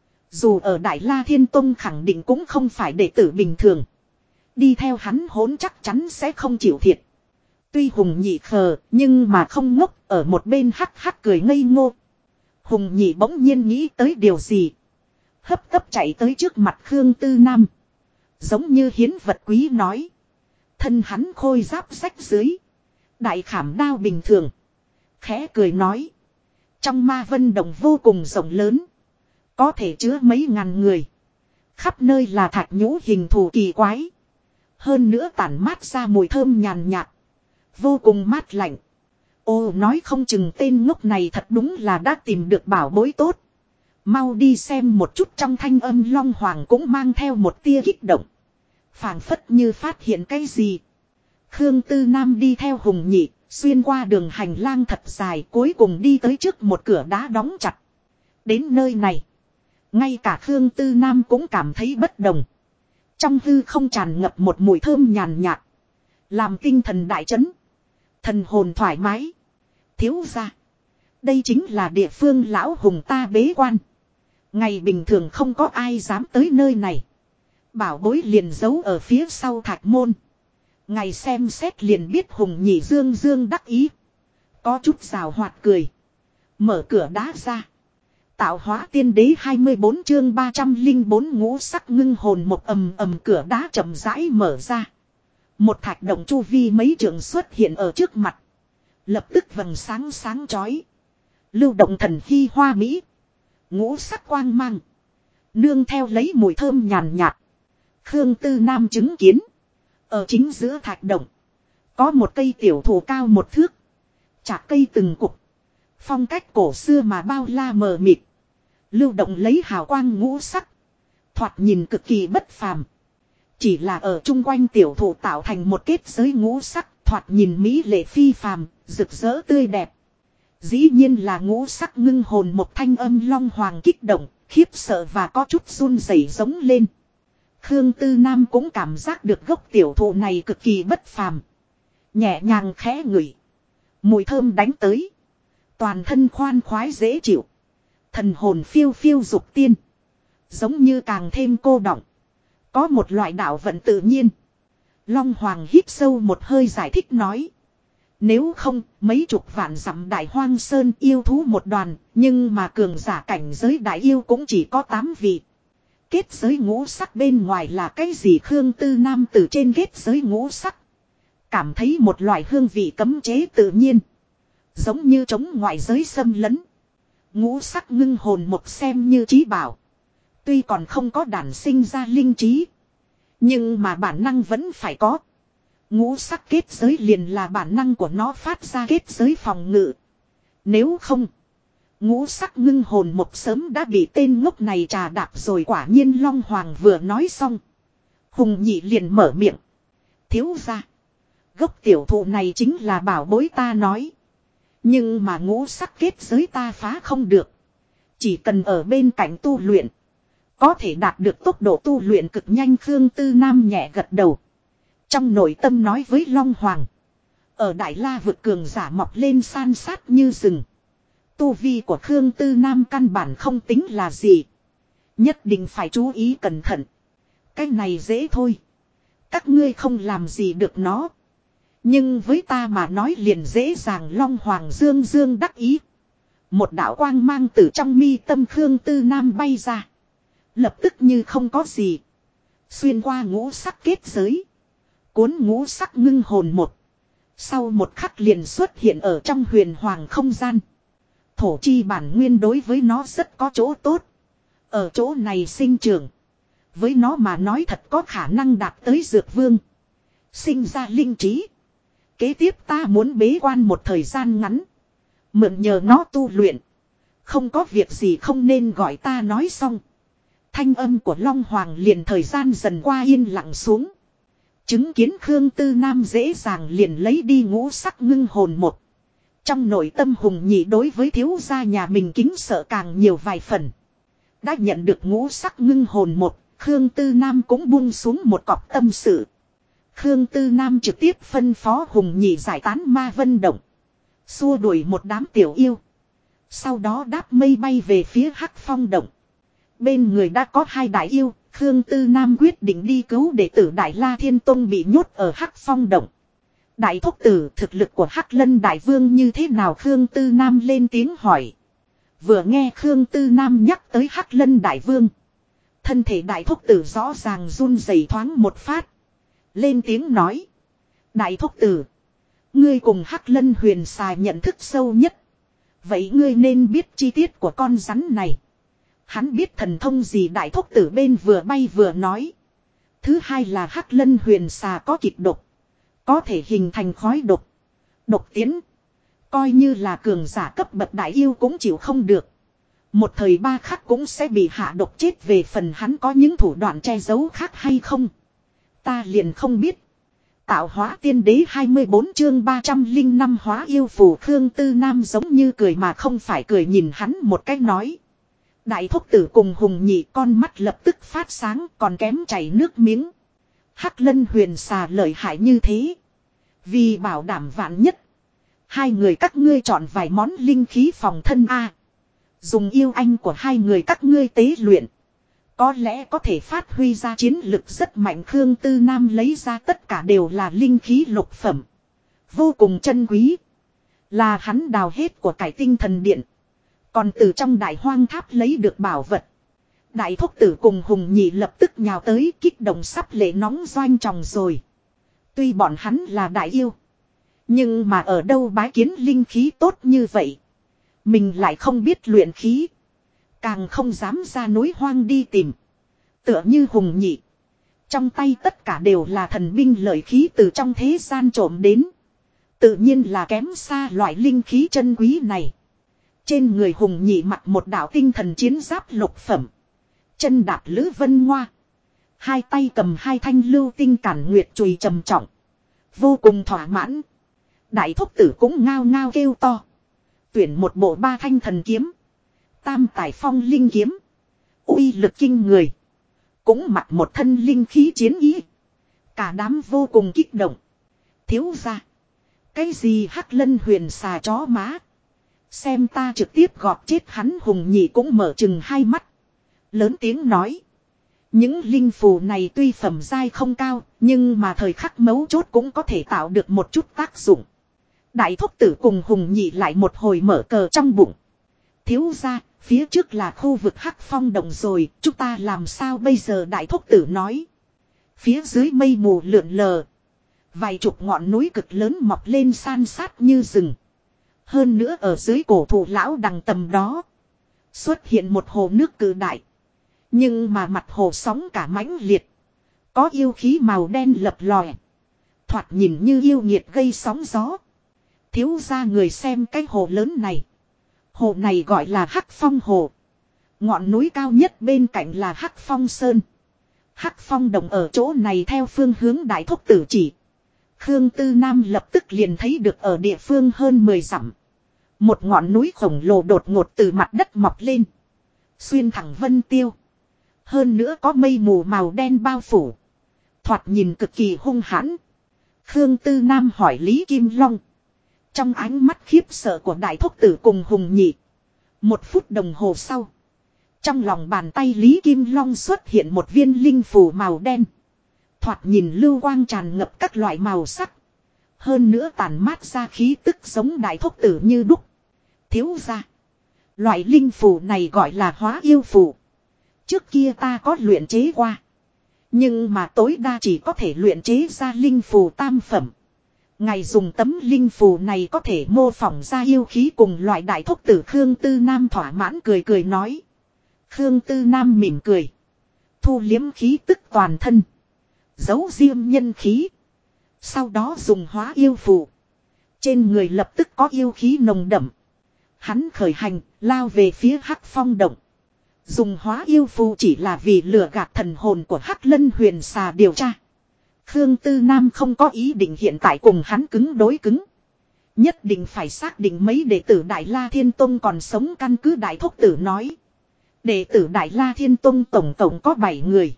Dù ở Đại La Thiên Tông khẳng định cũng không phải đệ tử bình thường. Đi theo hắn hỗn chắc chắn sẽ không chịu thiệt. Tuy Hùng Nhị khờ nhưng mà không ngốc, ở một bên hắc hắc cười ngây ngô. Hùng Nhị bỗng nhiên nghĩ tới điều gì. Hấp tấp chạy tới trước mặt Khương Tư Nam. Giống như hiến vật quý nói. Thân hắn khôi giáp rách dưới. Đại khảm đao bình thường. Khẽ cười nói. Trong ma vân đồng vô cùng rộng lớn. Có thể chứa mấy ngàn người. Khắp nơi là thạch nhũ hình thù kỳ quái. Hơn nữa tản mát ra mùi thơm nhàn nhạt. Vô cùng mát lạnh. Ô, nói không chừng tên ngốc này thật đúng là đã tìm được bảo bối tốt. Mau đi xem một chút. Trong thanh âm Long Hoàng cũng mang theo một tia kích động. Phảng phất như phát hiện cái gì. Khương Tư Nam đi theo Hùng Nhị, xuyên qua đường hành lang thật dài, cuối cùng đi tới trước một cửa đá đóng chặt. Đến nơi này, ngay cả Khương Tư Nam cũng cảm thấy bất đồng. Trong hư không tràn ngập một mùi thơm nhàn nhạt, làm tinh thần đại chấn, thần hồn thoải mái. Thiếu gia, đây chính là địa phương lão Hùng ta bế quan. Ngày bình thường không có ai dám tới nơi này. Bảo bối liền giấu ở phía sau thạch môn. Ngày xem xét liền biết. Hùng Nhị dương dương đắc ý. Có chút rào hoạt cười. Mở cửa đá ra. Tạo hóa tiên đế 24 chương 304 ngũ sắc ngưng hồn một ầm ầm cửa đá chậm rãi mở ra. Một thạch động chu vi mấy trượng xuất hiện ở trước mặt. Lập tức vầng sáng sáng chói. Lưu động thần hy hoa mỹ. Ngũ sắc quang mang. Nương theo lấy mùi thơm nhàn nhạt. Khương Tư Nam chứng kiến. Ở chính giữa thạch động. Có một cây tiểu thụ cao một thước. Chạc cây từng cục. Phong cách cổ xưa mà bao la mờ mịt. Lưu động lấy hào quang ngũ sắc. Thoạt nhìn cực kỳ bất phàm. Chỉ là ở chung quanh tiểu thụ tạo thành một kết giới ngũ sắc, thoạt nhìn mỹ lệ phi phàm, rực rỡ tươi đẹp. Dĩ nhiên là ngũ sắc ngưng hồn một thanh âm long hoàng kích động, khiếp sợ và có chút run rẩy giống lên. Khương Tư Nam cũng cảm giác được gốc tiểu thụ này cực kỳ bất phàm. Nhẹ nhàng khẽ ngửi. Mùi thơm đánh tới. Toàn thân khoan khoái dễ chịu. Thần hồn phiêu phiêu dục tiên. Giống như càng thêm cô đọng. Có một loại đạo vận tự nhiên. Long Hoàng hít sâu một hơi giải thích nói. Nếu không, mấy chục vạn dặm đại hoang sơn yêu thú một đoàn, nhưng mà cường giả cảnh giới đại yêu cũng chỉ có 8 vị. Kết giới ngũ sắc bên ngoài là cái gì? Khương Tư Nam từ trên kết giới ngũ sắc cảm thấy một loại hương vị cấm chế tự nhiên. Giống như chống ngoại giới xâm lấn. Ngũ sắc ngưng hồn một xem như trí bảo. Tuy còn không có đản sinh ra linh trí. Nhưng mà bản năng vẫn phải có. Ngũ sắc kết giới liền là bản năng của nó phát ra kết giới phòng ngự. Nếu không, ngũ sắc ngưng hồn một sớm đã bị tên ngốc này trà đạp rồi. Quả nhiên Long Hoàng vừa nói xong, Hùng Nhị liền mở miệng. Thiếu gia, gốc tiểu thụ này chính là bảo bối ta nói. Nhưng mà ngũ sắc kết giới ta phá không được. Chỉ cần ở bên cạnh tu luyện, có thể đạt được tốc độ tu luyện cực nhanh. Khương Tư Nam nhẹ gật đầu. Trong nội tâm nói với Long Hoàng. Ở Đại La vực cường giả mọc lên san sát như rừng. Tu vi của Khương Tư Nam căn bản không tính là gì. Nhất định phải chú ý cẩn thận. Cái này dễ thôi. Các ngươi không làm gì được nó. Nhưng với ta mà nói liền dễ dàng. Long Hoàng dương dương đắc ý. Một đạo quang mang từ trong mi tâm Khương Tư Nam bay ra. Lập tức như không có gì. Xuyên qua ngũ sắc kết giới. Cuốn ngũ sắc ngưng hồn một. Sau một khắc liền xuất hiện ở trong huyền hoàng không gian. Thổ chi bản nguyên đối với nó rất có chỗ tốt. Ở chỗ này sinh trưởng. Với nó mà nói thật có khả năng đạt tới dược vương. Sinh ra linh trí. Kế tiếp ta muốn bế quan một thời gian ngắn. Mượn nhờ nó tu luyện. Không có việc gì không nên gọi ta nói xong. Thanh âm của Long Hoàng liền thời gian dần qua yên lặng xuống. Chứng kiến Khương Tư Nam dễ dàng liền lấy đi ngũ sắc ngưng hồn một. Trong nội tâm Hùng Nhị đối với thiếu gia nhà mình kính sợ càng nhiều vài phần. Đã nhận được ngũ sắc ngưng hồn một, Khương Tư Nam cũng buông xuống một cọc tâm sự. Khương Tư Nam trực tiếp phân phó Hùng Nhị giải tán ma vân động. Xua đuổi một đám tiểu yêu. Sau đó đáp mây bay về phía Hắc Phong động. Bên người đã có 2 đại yêu, Khương Tư Nam quyết định đi cứu đệ tử Đại La Thiên Tông bị nhốt ở Hắc Phong động. Đại thúc tử, thực lực của Hắc Lân Đại Vương như thế nào? Khương Tư Nam lên tiếng hỏi. Vừa nghe Khương Tư Nam nhắc tới Hắc Lân Đại Vương, thân thể đại thúc tử rõ ràng run rẩy thoáng một phát. Lên tiếng nói. Đại thúc tử, ngươi cùng Hắc Lân Huyền Xà nhận thức sâu nhất. Vậy ngươi nên biết chi tiết của con rắn này. Hắn biết thần thông gì? Đại thúc tử bên vừa bay vừa nói. Thứ hai là Hắc Lân Huyền Xà có kịch độc. Có thể hình thành khói độc. Độc tiến. Coi như là cường giả cấp bậc đại yêu cũng chịu không được. Một thời 3 khắc cũng sẽ bị hạ độc chết. Về phần hắn có những thủ đoạn che giấu khác hay không, ta liền không biết. Tạo hóa tiên đế 24 chương 305 hóa yêu phù. Khương Tư Nam giống như cười mà không phải cười nhìn hắn một cách nói. Đại thúc tử cùng Hùng Nhị con mắt lập tức phát sáng còn kém chảy nước miếng. Hắc Lân Huyền Xà lợi hại như thế. Vì bảo đảm vạn nhất, 2 người các ngươi chọn vài món linh khí phòng thân a. Dùng yêu anh của 2 người các ngươi tế luyện. Có lẽ có thể phát huy ra chiến lực rất mạnh. Khương Tư Nam lấy ra tất cả đều là linh khí lục phẩm. Vô cùng chân quý. Là hắn đào hết của cải tinh thần điện. Còn từ trong đại hoang tháp lấy được bảo vật. Đại thúc tử cùng Hùng Nhị lập tức nhào tới kích động sắp lệ nóng doanh tròng rồi. Tuy bọn hắn là đại yêu. Nhưng mà ở đâu bái kiến linh khí tốt như vậy. Mình lại không biết luyện khí. Càng không dám ra núi hoang đi tìm. Tựa như Hùng Nhị. Trong tay tất cả đều là thần binh lợi khí từ trong thế gian trộm đến. Tự nhiên là kém xa loại linh khí chân quý này. Trên người Hùng Nhị mặc một đạo tinh thần chiến giáp lục phẩm. Chân đạp lữ vân ngoa. Hai tay cầm hai thanh lưu tinh cản nguyệt chùy trầm trọng. Vô cùng thỏa mãn. Đại thúc tử cũng ngao ngao kêu to. Tuyển một bộ ba thanh thần kiếm. Tam tài phong linh kiếm. Uy lực kinh người. Cũng mặc một thân linh khí chiến ý. Cả đám vô cùng kích động. Thiếu gia. Cái gì hắc lân huyền xà chó má. Xem ta trực tiếp gọt chết hắn. Hùng Nhị cũng mở chừng hai mắt. Lớn tiếng nói. Những linh phù này tuy phẩm giai không cao. Nhưng mà thời khắc mấu chốt cũng có thể tạo được một chút tác dụng. Đại thúc tử cùng Hùng Nhị lại một hồi mở cờ trong bụng. Thiếu gia, phía trước là khu vực hắc phong động rồi. Chúng ta làm sao bây giờ? Đại thúc tử nói. Phía dưới mây mù lượn lờ. Vài chục ngọn núi cực lớn mọc lên san sát như rừng. Hơn nữa ở dưới cổ thụ lão đằng tầm đó. Xuất hiện một hồ nước cự đại. Nhưng mà mặt hồ sóng cả mãnh liệt. Có yêu khí màu đen lập lòe. Thoạt nhìn như yêu nghiệt gây sóng gió. Thiếu gia người xem cái hồ lớn này. Hồ này gọi là Hắc Phong Hồ. Ngọn núi cao nhất bên cạnh là Hắc Phong Sơn. Hắc Phong Đồng ở chỗ này theo phương hướng đại thúc tử chỉ. Khương Tư Nam lập tức liền thấy được ở địa phương hơn 10 dặm. Một ngọn núi khổng lồ đột ngột từ mặt đất mọc lên. Xuyên thẳng vân tiêu. Hơn nữa có mây mù màu đen bao phủ. Thoạt nhìn cực kỳ hung hãn. Khương Tư Nam hỏi Lý Kim Long. Trong ánh mắt khiếp sợ của đại thúc tử cùng Hùng Nhị. 1 phút đồng hồ sau. Trong lòng bàn tay Lý Kim Long xuất hiện một viên linh phù màu đen. Thoạt nhìn lưu quang tràn ngập các loại màu sắc. Hơn nữa tàn mát ra khí tức giống đại thúc tử như đúc. Thiếu gia. Loại linh phù này gọi là hóa yêu phù. Trước kia ta có luyện chế qua. Nhưng mà tối đa chỉ có thể luyện chế ra linh phù tam phẩm. Ngài dùng tấm linh phù này có thể mô phỏng ra yêu khí cùng loại đại thúc tử. Khương Tư Nam thỏa mãn cười cười nói. Khương Tư Nam mỉm cười. Thu liếm khí tức toàn thân. Giấu riêng nhân khí. Sau đó dùng hóa yêu phù. Trên người lập tức có yêu khí nồng đậm. Hắn khởi hành, lao về phía Hắc Phong Động. Dùng hóa yêu phù chỉ là vì lừa gạt thần hồn của Hắc Lân huyền xà điều tra. Khương Tư Nam không có ý định hiện tại cùng hắn cứng đối cứng. Nhất định phải xác định mấy đệ tử Đại La Thiên Tông còn sống. Căn cứ đại thúc tử nói. Đệ tử Đại La Thiên Tông tổng cộng có 7 người.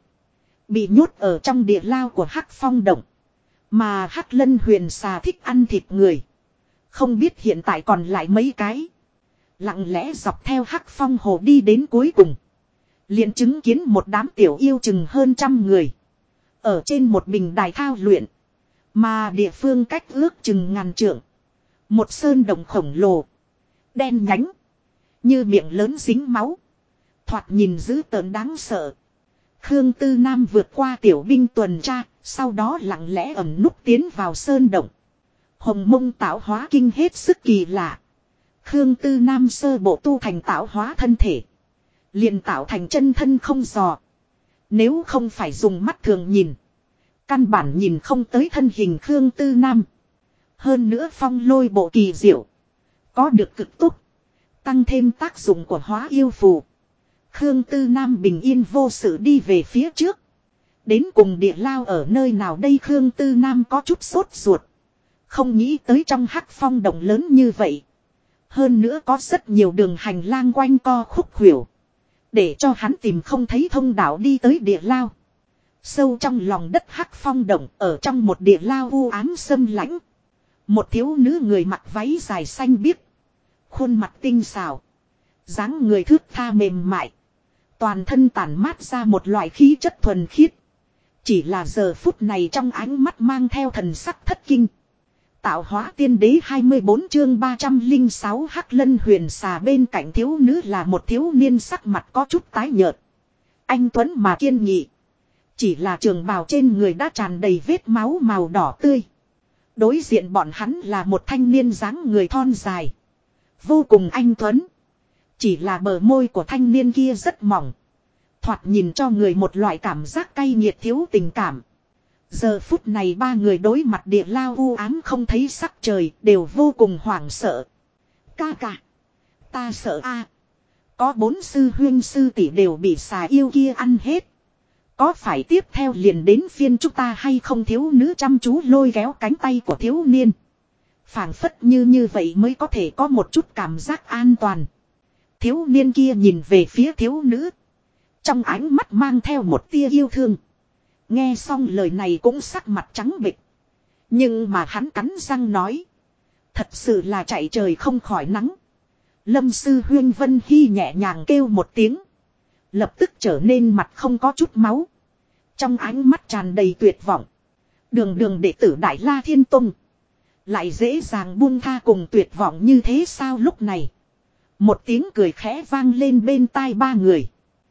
Bị nhốt ở trong địa lao của Hắc Phong Động. Mà Hắc Lân huyền xà thích ăn thịt người. Không biết hiện tại còn lại mấy cái. Lặng lẽ dọc theo Hắc Phong Hồ đi đến cuối cùng. Liền chứng kiến một đám tiểu yêu chừng hơn 100 người. Ở trên một bình đài thao luyện. Mà địa phương cách ước chừng ngàn trượng. Một sơn đồng khổng lồ. Đen nhánh. Như miệng lớn dính máu. Thoạt nhìn dữ tợn đáng sợ. Khương Tư Nam vượt qua tiểu binh tuần tra. Sau đó lặng lẽ ẩn núp tiến vào sơn động. Hồng mông tạo hóa kinh hết sức kỳ lạ. Khương Tư Nam sơ bộ tu thành tạo hóa thân thể. Liền tạo thành chân thân không dò. Nếu không phải dùng mắt thường nhìn. Căn bản nhìn không tới thân hình Khương Tư Nam. Hơn nữa phong lôi bộ kỳ diệu. Có được cực túc. Tăng thêm tác dụng của hóa yêu phù. Khương Tư Nam bình yên vô sự đi về phía trước. Đến cùng địa lao ở nơi nào đây? Khương Tư Nam có chút sốt ruột. Không nghĩ tới trong Hắc Phong Động lớn như vậy. Hơn nữa có rất nhiều đường hành lang quanh co khúc khuỷu. Để cho hắn tìm không thấy thông đạo đi tới địa lao. Sâu trong lòng đất Hắc Phong Động ở trong một địa lao u ám xâm lãnh. Một thiếu nữ người mặc váy dài xanh biếc. Khuôn mặt tinh xảo. Dáng người thướt tha mềm mại. Toàn thân tản mát ra một loại khí chất thuần khiết. Chỉ là giờ phút này trong ánh mắt mang theo thần sắc thất kinh. Tạo hóa tiên đế 24 chương 306 Hắc Lân huyền xà. Bên cạnh thiếu nữ là một thiếu niên sắc mặt có chút tái nhợt. Anh tuấn mà kiên nghị. Chỉ là trường bào trên người đã tràn đầy vết máu màu đỏ tươi. Đối diện bọn hắn là một thanh niên dáng người thon dài. Vô cùng anh tuấn. Chỉ là bờ môi của thanh niên kia rất mỏng. Thoạt nhìn cho người một loại cảm giác cay nghiệt thiếu tình cảm. Giờ phút này ba người đối mặt địa lao u ám không thấy sắc trời đều vô cùng hoảng sợ. Ca ca. Ta sợ a. Có 4 sư huyên sư tỷ đều bị xà yêu kia ăn hết. Có phải tiếp theo liền đến phiên chúng ta hay không? Thiếu nữ chăm chú lôi kéo cánh tay của thiếu niên. Phảng phất như vậy mới có thể có một chút cảm giác an toàn. Thiếu niên kia nhìn về phía thiếu nữ. Trong ánh mắt mang theo một tia yêu thương. Nghe xong lời này cũng sắc mặt trắng bệch. Nhưng mà hắn cắn răng nói. Thật sự là chạy trời không khỏi nắng. Lâm sư huyên Vân Hy nhẹ nhàng kêu một tiếng. Lập tức trở nên mặt không có chút máu. Trong ánh mắt tràn đầy tuyệt vọng. Đường đệ tử Đại La Thiên Tông. Lại dễ dàng buông tha cùng tuyệt vọng như thế sao? Lúc này. Một tiếng cười khẽ vang lên bên tai ba người.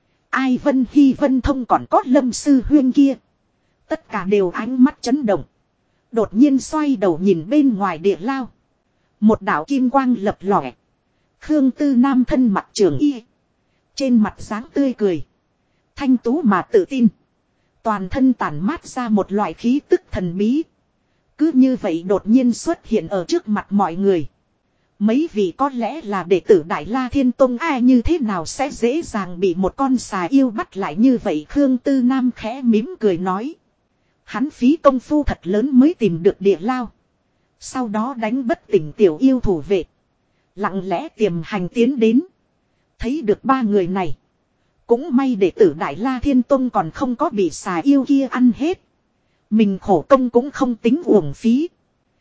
Ai? Vân Hy, Vân Thông còn có Lâm sư huyên kia. Tất cả đều ánh mắt chấn động. Đột nhiên xoay đầu nhìn bên ngoài địa lao. Một đạo kim quang lập lòe. Khương Tư Nam thân mặc trường y. Trên mặt dáng tươi cười. Thanh tú mà tự tin. Toàn thân tản mát ra một loại khí tức thần bí. Cứ như vậy đột nhiên xuất hiện ở trước mặt mọi người. Mấy vị có lẽ là đệ tử Đại La Thiên Tông, ai như thế nào sẽ dễ dàng bị một con xà yêu bắt lại như vậy? Khương Tư Nam khẽ mỉm cười nói. Hắn phí công phu thật lớn mới tìm được địa lao. Sau đó đánh bất tỉnh tiểu yêu thủ vệ. Lặng lẽ tiềm hành tiến đến. Thấy được ba người này. Cũng may đệ tử Đại La Thiên Tông còn không có bị xà yêu kia ăn hết. Mình khổ công cũng không tính uổng phí.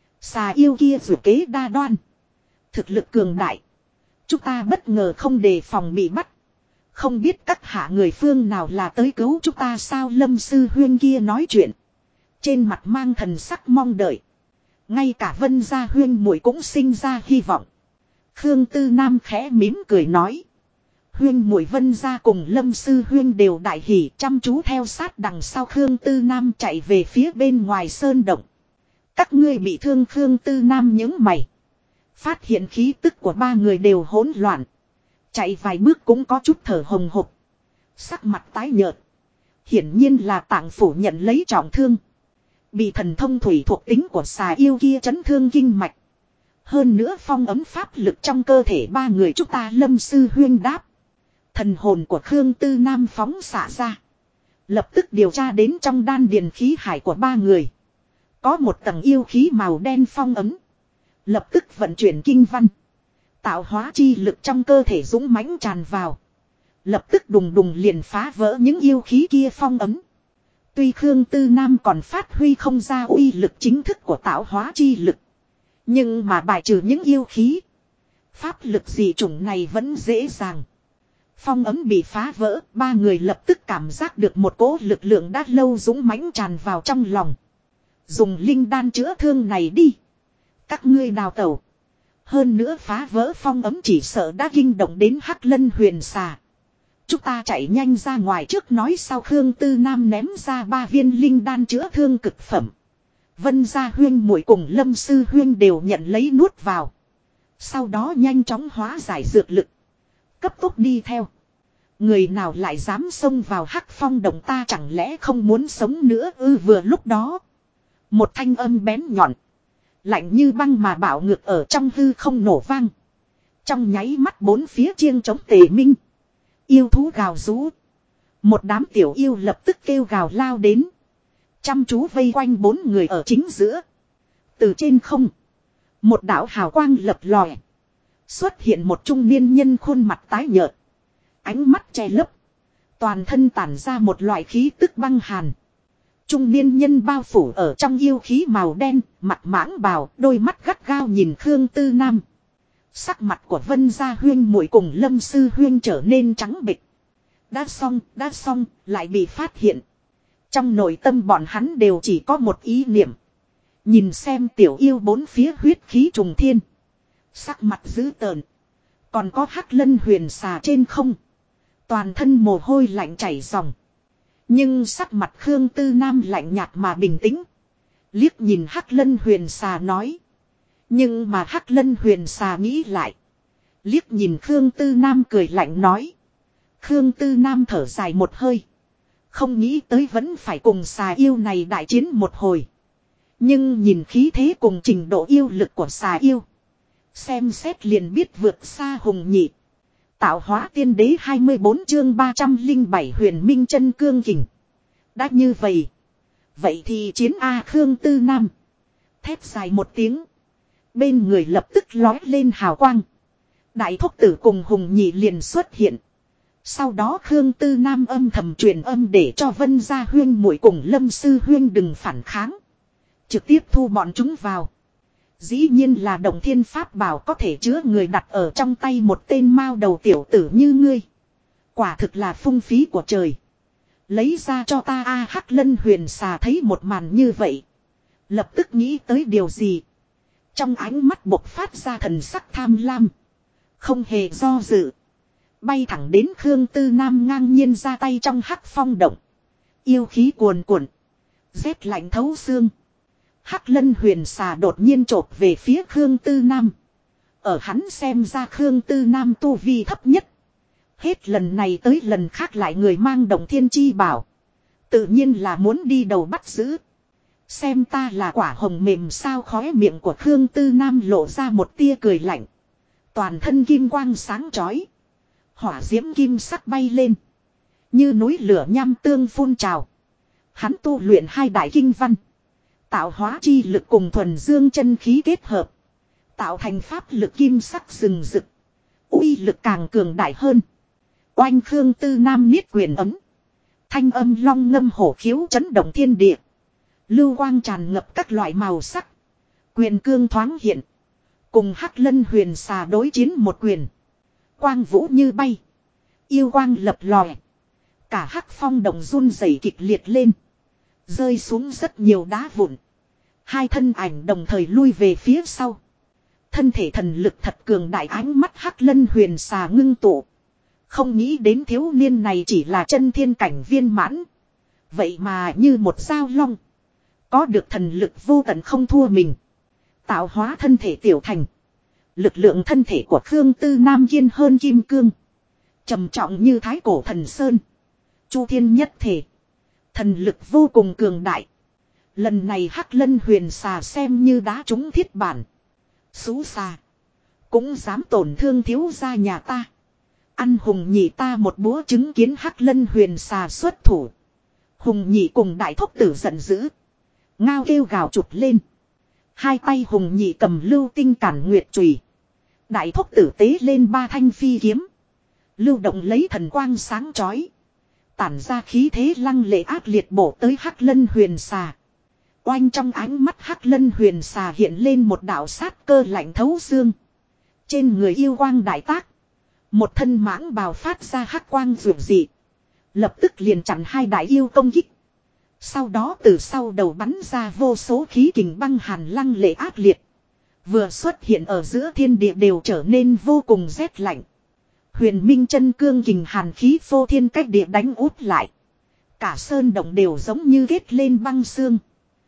Xà yêu kia dù kế đa đoan. Thực lực cường đại. Chúng ta bất ngờ không đề phòng bị bắt. Không biết các hạ người phương nào là tới cứu chúng ta sao? Lâm sư huyên kia nói chuyện. Trên mặt mang thần sắc mong đợi. Ngay cả Vân gia huyên muội cũng sinh ra hy vọng. Khương Tư Nam khẽ mỉm cười nói. Huyên muội Vân gia cùng Lâm sư huyên đều đại hỉ, chăm chú theo sát đằng sau Khương Tư Nam chạy về phía bên ngoài sơn động. Các ngươi bị thương? Khương Tư Nam nhướng mày. Phát hiện khí tức của ba người đều hỗn loạn. Chạy vài bước cũng có chút thở hồng hộc. Sắc mặt tái nhợt. Hiển nhiên là tạng phủ nhận lấy trọng thương. Bị thần thông thủy thuộc tính của xà yêu kia chấn thương kinh mạch. Hơn nữa phong ấm pháp lực trong cơ thể ba người chúng ta. Lâm sư huyên đáp. Thần hồn của Khương Tư Nam phóng xạ ra. Lập tức điều tra đến trong đan điền khí hải của ba người. Có một tầng yêu khí màu đen phong ấm. Lập tức vận chuyển kinh văn. Tạo hóa chi lực trong cơ thể dũng mãnh tràn vào. Lập tức đùng đùng liền phá vỡ những yêu khí kia phong ấm. Tuy Khương Tư Nam còn phát huy không ra uy lực chính thức của tạo hóa chi lực. Nhưng mà bài trừ những yêu khí. Pháp lực dị chủng này vẫn dễ dàng. Phong ấm bị phá vỡ, ba người lập tức cảm giác được một cỗ lực lượng đã lâu dũng mãnh tràn vào trong lòng. Dùng linh đan chữa thương này đi. Các ngươi đào tẩu. Hơn nữa phá vỡ phong ấm chỉ sợ đã kinh động đến Hắc Lân Huyền Xà. Chúng ta chạy nhanh ra ngoài trước nói sau. Khương Tư Nam ném ra 3 viên linh đan chữa thương cực phẩm. Vân gia huyên muội cùng Lâm sư huyên đều nhận lấy nuốt vào. Sau đó nhanh chóng hóa giải dược lực. Cấp tốc đi theo. Người nào lại dám xông vào Hắc Phong động, ta chẳng lẽ không muốn sống nữa ư? Vừa lúc đó. Một thanh âm bén nhọn. Lạnh như băng mà bạo ngược ở trong hư không nổ vang. Trong nháy mắt bốn phía chiêng chống tề minh. Yêu thú gào rú. Một đám tiểu yêu lập tức kêu gào lao đến. Chăm chú vây quanh 4 người ở chính giữa. Từ trên không. Một đạo hào quang lập lòe. Xuất hiện một trung niên nhân khuôn mặt tái nhợt. Ánh mắt che lấp. Toàn thân tản ra một loại khí tức băng hàn. Trung niên nhân bao phủ ở trong yêu khí màu đen, mặt mãng bào, đôi mắt gắt gao nhìn Khương Tư Nam. Sắc mặt của Vân gia huyên muội cùng Lâm sư huyên trở nên trắng bệch. Đã xong, lại bị phát hiện. Trong nội tâm bọn hắn đều chỉ có một ý niệm. Nhìn xem tiểu yêu 4 phía huyết khí trùng thiên. Sắc mặt dữ tợn. Còn có Hắc Lân Huyền Xà trên không. Toàn thân mồ hôi lạnh chảy ròng. Nhưng sắc mặt Khương Tư Nam lạnh nhạt mà bình tĩnh. Liếc nhìn Hắc Lân Huyền Xà nói. Nhưng mà Hắc Lân Huyền Xà nghĩ lại. Liếc nhìn Khương Tư Nam cười lạnh nói. Khương Tư Nam thở dài một hơi. Không nghĩ tới vẫn phải cùng xà yêu này đại chiến một hồi. Nhưng nhìn khí thế cùng trình độ yêu lực của xà yêu. Xem xét liền biết vượt xa hùng nhị. Tạo hóa tiên đế 24 chương 307 huyền minh chân cương kình. Đã như vậy. Vậy thì chiến A Khương Tư Nam. Thét dài một tiếng. Bên người lập tức lói lên hào quang. Đại thúc tử cùng Hùng Nhị liền xuất hiện. Sau đó Khương Tư Nam âm thầm truyền âm để cho Vân Gia Huyên muội cùng Lâm Sư Huyên đừng phản kháng. Trực tiếp thu bọn chúng vào. Dĩ nhiên là động thiên pháp bảo có thể chứa người đặt ở trong tay một tên mao đầu tiểu tử như ngươi. Quả thực là phung phí của trời. Lấy ra cho ta a Hắc Lân Huyền Xà thấy một màn như vậy. Lập tức nghĩ tới điều gì. Trong ánh mắt bộc phát ra thần sắc tham lam. Không hề do dự. Bay thẳng đến Khương Tư Nam ngang nhiên ra tay trong hắc phong động. Yêu khí cuồn cuộn. Rét lạnh thấu xương. Hắc Lân Huyền Xà đột nhiên chộp về phía Khương Tư Nam. Ở hắn xem ra Khương Tư Nam tu vi thấp nhất. Hết lần này tới lần khác lại người mang động thiên chi bảo. Tự nhiên là muốn đi đầu bắt giữ. Xem ta là quả hồng mềm sao khóe miệng của Khương Tư Nam lộ ra một tia cười lạnh. Toàn thân kim quang sáng chói. Hỏa diễm kim sắc bay lên. Như núi lửa nham tương phun trào. Hắn tu luyện hai đại kinh văn. Tạo hóa chi lực cùng thuần dương chân khí kết hợp. Tạo thành pháp lực kim sắc rừng rực. Uy lực càng cường đại hơn. Oanh Khương Tư Nam niết quyền ấm. Thanh âm long ngâm hổ khiếu chấn động thiên địa. Lưu quang tràn ngập các loại màu sắc. Quyền cương thoáng hiện. Cùng Hắc Lân Huyền Xà đối chiến một quyền. Quang vũ như bay. Yêu quang lập lòe. Cả hắc phong động run rẩy kịch liệt lên. Rơi xuống rất nhiều đá vụn. Hai thân ảnh đồng thời lui về phía sau. Thân thể thần lực thật cường đại ánh mắt Hắc Lân Huyền Xà ngưng tụ. Không nghĩ đến thiếu niên này chỉ là chân thiên cảnh viên mãn. Vậy mà như một dao long. Có được thần lực vô tận không thua mình. Tạo hóa thân thể tiểu thành. Lực lượng thân thể của Khương Tư Nam kiên hơn kim cương. Trầm trọng như thái cổ thần sơn. Chu thiên nhất thể. Thần lực vô cùng cường đại. Lần này Hắc Lân Huyền Xà xem như đá trúng thiết bản. Xú xà. Cũng dám tổn thương thiếu gia nhà ta. Ăn Hùng Nhị ta một búa chứng kiến Hắc Lân Huyền Xà xuất thủ. Hùng Nhị cùng đại thúc tử giận dữ. Ngao kêu gào chụp lên. Hai tay Hùng Nhị cầm lưu tinh cản nguyệt chùy. Đại thúc tử tế lên ba thanh phi kiếm. Lưu động lấy thần quang sáng chói. Tản ra khí thế lăng lệ ác liệt bổ tới Hắc Lân Huyền Xà. Oanh trong ánh mắt Hắc Lân Huyền Xà hiện lên một đạo sát cơ lạnh thấu xương. Trên người yêu quang đại tác. Một thân mãng bào phát ra hắc quang rực dị. Lập tức liền chặn hai đại yêu công kích. Sau đó từ sau đầu bắn ra vô số khí kình băng hàn lăng lệ ác liệt. Vừa xuất hiện ở giữa thiên địa đều trở nên vô cùng rét lạnh. Huyền minh chân cương kình hàn khí phô thiên cách địa đánh út lại. Cả sơn động đều giống như ghét lên băng xương.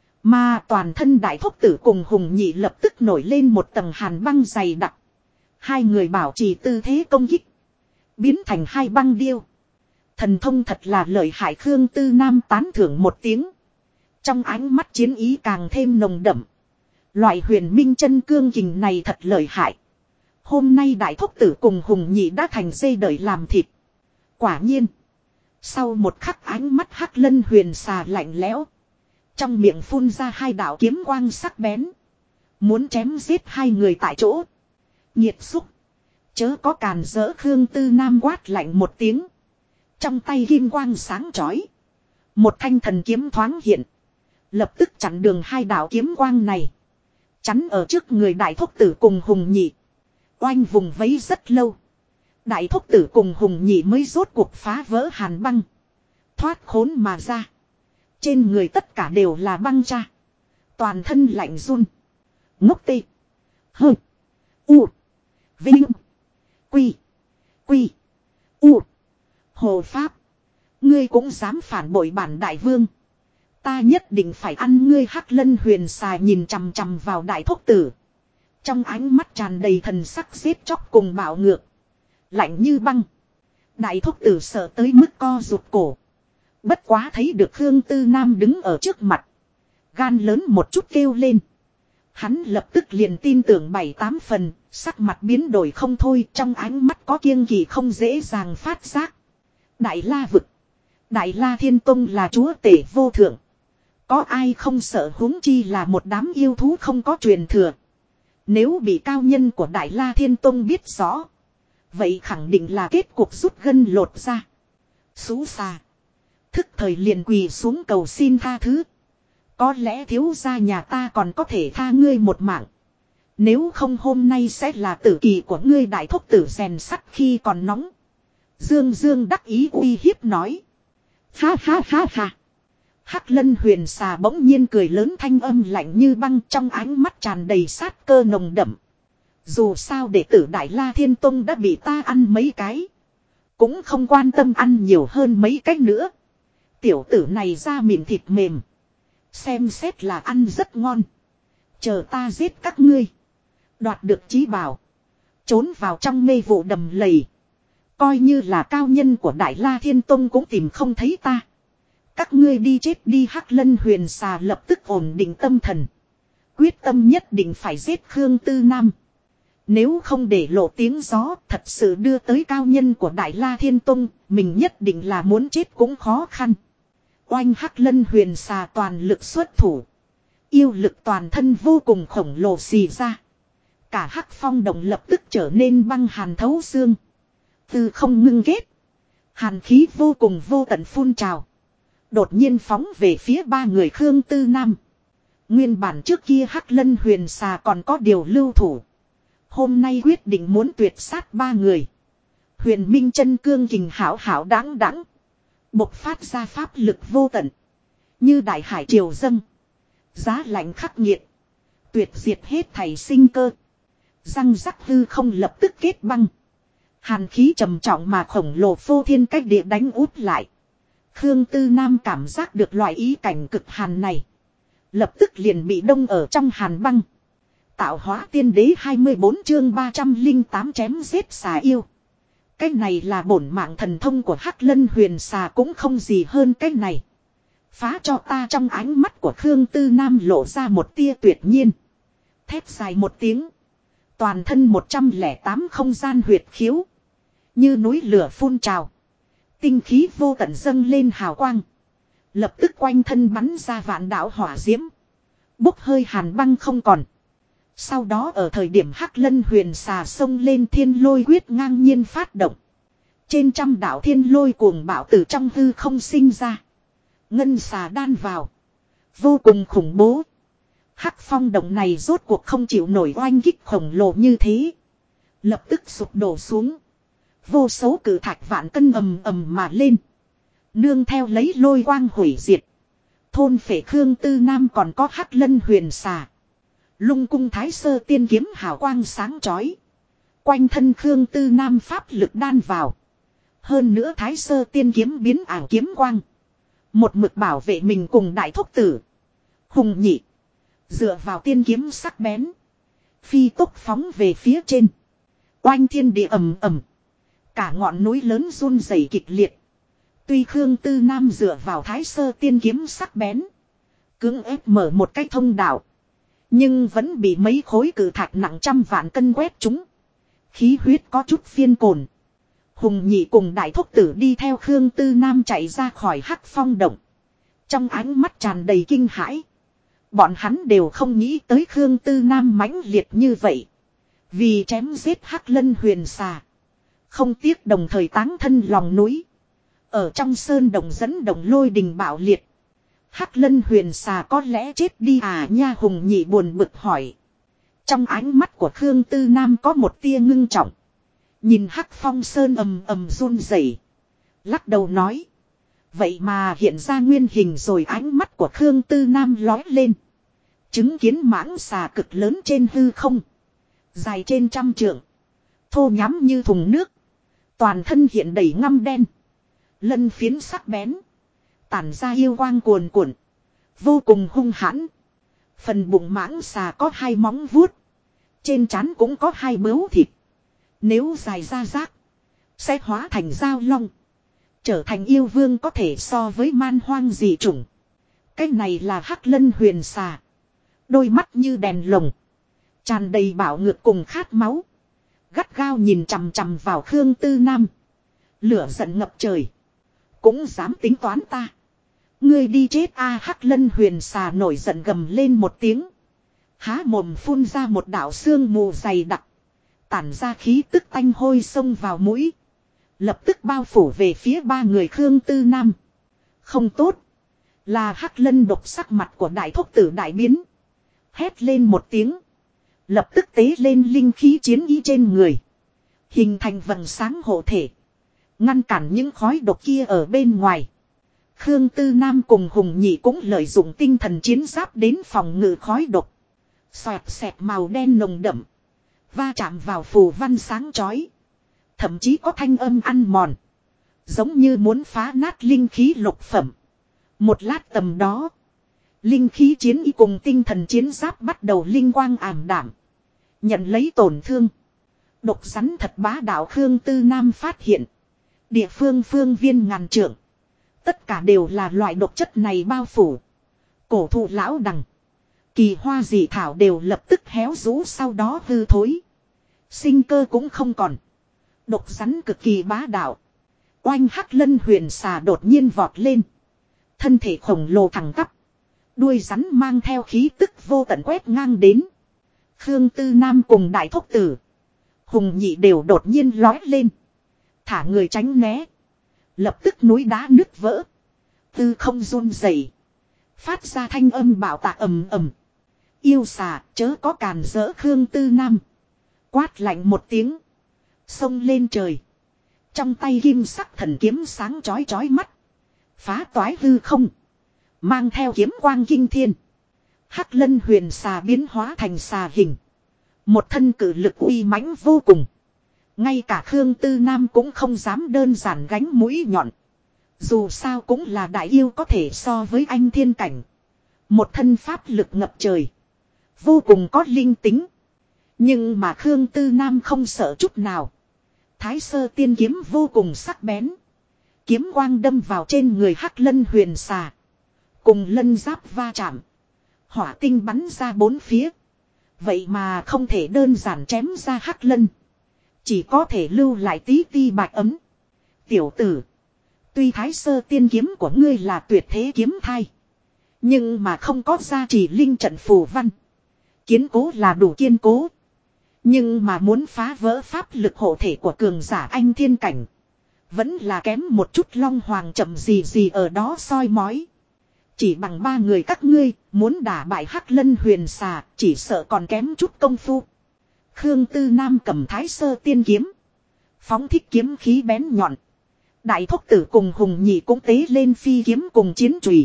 Mà toàn thân đại thúc tử cùng Hùng Nhị lập tức nổi lên một tầng hàn băng dày đặc. Hai người bảo trì tư thế công kích. Biến thành hai băng điêu. Thần thông thật là lợi hại Khương Tư Nam tán thưởng một tiếng. Trong ánh mắt chiến ý càng thêm nồng đậm. Loại huyền minh chân cương kình này thật lợi hại. Hôm nay đại thúc tử cùng Hùng Nhị đã thành dây đợi làm thịt. Quả nhiên. Sau một khắc ánh mắt Hắc Lân Huyền Xà lạnh lẽo. Trong miệng phun ra hai đạo kiếm quang sắc bén. Muốn chém giết hai người tại chỗ. Nhiệt xúc. Chớ có càn rỡ Khương Tư Nam quát lạnh một tiếng. Trong tay kim quang sáng chói. Một thanh thần kiếm thoáng hiện. Lập tức chặn đường hai đạo kiếm quang này. Chắn ở trước người đại thúc tử cùng Hùng Nhị. Oanh vùng vấy rất lâu. Đại thúc tử cùng Hùng Nhị mới rốt cuộc phá vỡ hàn băng. Thoát khốn mà ra. Trên người tất cả đều là băng cha. Toàn thân lạnh run. Ngốc tê. Hơ. U. Vinh. Quy. Quy. U. Hồ Pháp. Ngươi cũng dám phản bội bản đại vương. Ta nhất định phải ăn ngươi. Hắc Lân Huyền Xà nhìn chằm chằm vào đại thúc tử. Trong ánh mắt tràn đầy thần sắc giết chóc cùng bạo ngược. Lạnh như băng. Đại thúc tử sợ tới mức co rụt cổ. Bất quá thấy được Khương Tư Nam đứng ở trước mặt. Gan lớn một chút kêu lên. Hắn lập tức liền tin tưởng 7-8 phần, sắc mặt biến đổi không thôi, trong ánh mắt có kiêng kỵ không dễ dàng phát giác. Đại La vực, Đại La Thiên Tông là chúa tể vô thượng. Có ai không sợ, huống chi là một đám yêu thú không có truyền thừa. Nếu bị cao nhân của Đại La Thiên Tông biết rõ, vậy khẳng định là kết cục rút gân lột ra. Xú xa, thức thời liền quỳ xuống cầu xin tha thứ. Có lẽ thiếu gia nhà ta còn có thể tha ngươi một mạng. Nếu không hôm nay sẽ là tử kỳ của ngươi. Đại thúc tử rèn sắt khi còn nóng. Dương Dương đắc ý uy hiếp nói. Ha ha ha ha. Hắc Lân Huyền Xà bỗng nhiên cười lớn, thanh âm lạnh như băng, trong ánh mắt tràn đầy sát cơ nồng đậm. Dù sao đệ tử Đại La Thiên Tông đã bị ta ăn mấy cái, cũng không quan tâm ăn nhiều hơn mấy cái nữa. Tiểu tử này da mịn thịt mềm, xem xét là ăn rất ngon. Chờ ta giết các ngươi, đoạt được chí bảo, trốn vào trong mê vụ đầm lầy, coi như là cao nhân của Đại La Thiên Tông cũng tìm không thấy ta. Các ngươi đi chết đi. Hắc Lân Huyền Xà lập tức ổn định tâm thần, quyết tâm nhất định phải giết Khương Tư Nam. Nếu không để lộ tiếng gió, thật sự đưa tới cao nhân của Đại La Thiên Tông, mình nhất định là muốn chết cũng khó khăn. Oanh! Hắc Lân Huyền Xà toàn lực xuất thủ, yêu lực toàn thân vô cùng khổng lồ xì ra. Cả Hắc Phong động lập tức trở nên băng hàn thấu xương, từ không ngưng ghét, hàn khí vô cùng vô tận phun trào, đột nhiên phóng về phía ba người Khương Tư Nam. Nguyên bản trước kia Hắc Lân Huyền Xà còn có điều lưu thủ, hôm nay quyết định muốn tuyệt sát ba người. Huyền Minh Chân Cương kình hảo hảo đáng đáng, bộc phát ra pháp lực vô tận, như đại hải triều dâng, giá lạnh khắc nghiệt, tuyệt diệt hết thảy sinh cơ. Răng rắc hư không lập tức kết băng, hàn khí trầm trọng mà khổng lồ phô thiên cách địa đánh úp lại. Khương Tư Nam cảm giác được loại ý cảnh cực hàn này, lập tức liền bị đông ở trong hàn băng. Tạo hóa tiên đế 24 chương 308 chém giết xà yêu. Cái này là bổn mạng thần thông của Hắc Lân Huyền Xà, cũng không gì hơn cái này. Phá cho ta! Trong ánh mắt của Khương Tư Nam lộ ra một tia tuyệt nhiên. Thét dài một tiếng, toàn thân 108 không gian huyệt khiếu như núi lửa phun trào, tinh khí vô tận dâng lên hào quang, lập tức quanh thân bắn ra vạn đạo hỏa diễm, bốc hơi hàn băng không còn. Sau đó ở thời điểm Hắc Lân Huyền Xà xông lên, thiên lôi quyết ngang nhiên phát động. Trên trăm đạo thiên lôi cuồng bạo từ trong hư không sinh ra, ngân xà đan vào, vô cùng khủng bố. Hắc Phong động này rốt cuộc không chịu nổi oanh kích khổng lồ như thế, lập tức sụp đổ xuống. Vô số cử thạch vạn cân ầm ầm mà lên, nương theo lấy lôi quang hủy diệt, thôn phệ Khương Tư Nam còn có Hắc Lân Huyền Xà. Lung cung Thái Sơ Tiên Kiếm hào quang sáng chói, quanh thân Khương Tư Nam pháp lực đan vào. Hơn nữa Thái Sơ Tiên Kiếm biến ảo kiếm quang, một mực bảo vệ mình cùng đại thúc tử Hùng Nhị. Dựa vào tiên kiếm sắc bén, phi tốc phóng về phía trên. Oanh! Thiên địa ầm ầm, cả ngọn núi lớn run rẩy kịch liệt. Tuy Khương Tư Nam dựa vào Thái Sơ Tiên Kiếm sắc bén, cưỡng ép mở một cái thông đạo, nhưng vẫn bị mấy khối cử thạch nặng trăm vạn cân quét trúng, khí huyết có chút phiên cồn. Hùng Nhị cùng đại thúc tử đi theo Khương Tư Nam chạy ra khỏi Hắc Phong động, trong ánh mắt tràn đầy kinh hãi. Bọn hắn đều không nghĩ tới Khương Tư Nam mãnh liệt như vậy, vì chém giết Hắc Lân Huyền Xà, không tiếc đồng thời táng thân lòng núi, ở trong sơn đồng dẫn động lôi đình bạo liệt. Hắc Lân Huyền Xà có lẽ chết đi à nha? Hùng Nhị buồn bực hỏi. Trong ánh mắt của Khương Tư Nam có một tia ngưng trọng, nhìn Hắc Phong sơn ầm ầm run rẩy, lắc đầu nói. Vậy mà hiện ra nguyên hình rồi. Ánh mắt của Khương Tư Nam lói lên, chứng kiến mãng xà cực lớn trên hư không, dài trên trăm trượng, thô nhắm như thùng nước, toàn thân hiện đầy ngăm đen, lân phiến sắc bén, tản ra yêu quang cuồn cuộn, vô cùng hung hãn. Phần bụng mãng xà có hai móng vuốt, trên trán cũng có hai bướu thịt. Nếu dài ra rác, sẽ hóa thành dao long, trở thành yêu vương có thể so với man hoang dị chủng. Cái này là Hắc Lân Huyền Xà. Đôi mắt như đèn lồng. Tràn đầy bạo ngược cùng khát máu. Gắt gao nhìn chằm chằm vào Khương Tư Nam. Lửa giận ngập trời. Cũng dám tính toán ta. Ngươi đi chết a. Hắc Lân Huyền Xà nổi giận gầm lên một tiếng. Há mồm phun ra một đạo sương mù dày đặc. Tản ra khí tức tanh hôi xông vào mũi. Lập tức bao phủ về phía ba người Khương Tư Nam. Không tốt. Là Hắc Lân độc sắc mặt của đại thúc tử đại biến. Hét lên một tiếng. Lập tức tế lên linh khí chiến ý trên người. Hình thành vầng sáng hộ thể. Ngăn cản những khói độc kia ở bên ngoài. Khương Tư Nam cùng Hùng Nhị cũng lợi dụng tinh thần chiến giáp đến phòng ngự khói độc. Xoẹt xẹt màu đen nồng đậm. Va chạm vào phù văn sáng chói. Thậm chí có thanh âm ăn mòn. Giống như muốn phá nát linh khí lục phẩm. Một lát tầm đó. Linh khí chiến y cùng tinh thần chiến giáp bắt đầu linh quang ảm đạm. Nhận lấy tổn thương. Độc rắn thật bá đạo Khương Tư Nam phát hiện. Địa phương phương viên ngàn trượng. Tất cả đều là loại độc chất này bao phủ. Cổ thụ lão đằng. Kỳ hoa dị thảo đều lập tức héo rũ sau đó hư thối. Sinh cơ cũng không còn. Độc rắn cực kỳ bá đạo. Oanh Hắc Lân Huyền Xà đột nhiên vọt lên. Thân thể khổng lồ thẳng tắp. Đuôi rắn mang theo khí tức vô tận quét ngang đến. Khương Tư Nam cùng đại thúc tử. Hùng Nhị đều đột nhiên lói lên. Thả người tránh né. Lập tức núi đá nứt vỡ. Tư không run rẩy. Phát ra thanh âm bạo tạc ầm ầm. Yêu xà chớ có càn rỡ Khương Tư Nam. Quát lạnh một tiếng. Xông lên trời. Trong tay kim sắc thần kiếm sáng chói chói mắt. Phá toái hư không. Mang theo kiếm quang kinh thiên. Hắc Lân Huyền Xà biến hóa thành xà hình. Một thân cử lực uy mãnh vô cùng. Ngay cả Khương Tư Nam cũng không dám đơn giản gánh mũi nhọn. Dù sao cũng là đại yêu có thể so với anh thiên cảnh. Một thân pháp lực ngập trời. Vô cùng có linh tính. Nhưng mà Khương Tư Nam không sợ chút nào. Thái sơ tiên kiếm vô cùng sắc bén. Kiếm quang đâm vào trên người Hắc Lân Huyền Xà. Cùng lân giáp va chạm. Hỏa tinh bắn ra bốn phía. Vậy mà không thể đơn giản chém ra Hắc Lân. Chỉ có thể lưu lại tí ti bạch ấm. Tiểu tử. Tuy thái sơ tiên kiếm của ngươi là tuyệt thế kiếm thai. Nhưng mà không có gia trì linh trận phù văn. Kiên cố là đủ kiên cố. Nhưng mà muốn phá vỡ pháp lực hộ thể của cường giả anh thiên cảnh. Vẫn là kém một chút. Long Hoàng chậm gì ở đó soi mói. Chỉ bằng ba người các ngươi muốn đả bại Hắc Lân Huyền Xà chỉ sợ còn kém chút công phu. Khương Tư Nam cầm thái sơ tiên kiếm. Phóng thích kiếm khí bén nhọn. Đại thúc tử cùng Hùng Nhị cũng tế lên phi kiếm cùng chiến chùy.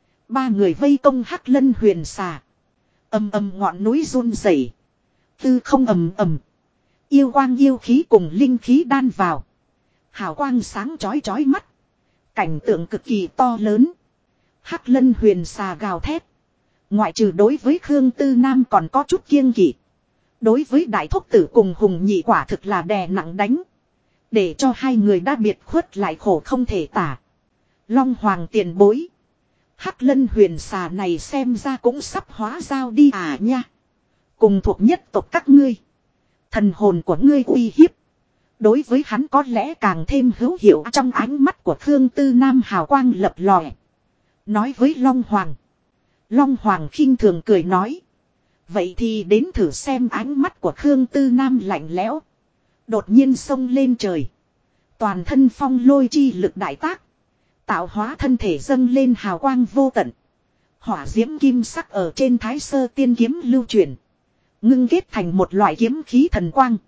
Ba người vây công Hắc Lân Huyền Xà. Ầm ầm ngọn núi run rẩy. Tư không ầm ầm. Yêu quang yêu khí cùng linh khí đan vào. Hào quang sáng chói chói mắt. Cảnh tượng cực kỳ to lớn. Hắc Lân Huyền Xà gào thét. Ngoại trừ đối với Khương Tư Nam còn có chút kiêng kỵ. Đối với đại thúc tử cùng Hùng Nhị quả thực là đè nặng đánh. Để cho hai người đã biệt khuất lại khổ không thể tả. Long Hoàng tiền bối. Hắc Lân Huyền Xà này xem ra cũng sắp hóa giao đi à nha. Cùng thuộc nhất tộc các ngươi. Thần hồn của ngươi uy hiếp. Đối với hắn có lẽ càng thêm hữu hiệu. Trong ánh mắt của Khương Tư Nam hào quang lập lòe. Nói với Long Hoàng. Long Hoàng khinh thường cười nói. Vậy thì đến thử xem. Ánh mắt của Khương Tư Nam lạnh lẽo. Đột nhiên xông lên trời. Toàn thân phong lôi chi lực đại tác. Tạo hóa thân thể dâng lên hào quang vô tận. Hỏa diễm kim sắc ở trên thái sơ tiên kiếm lưu chuyển. Ngưng kết thành một loại kiếm khí thần quang.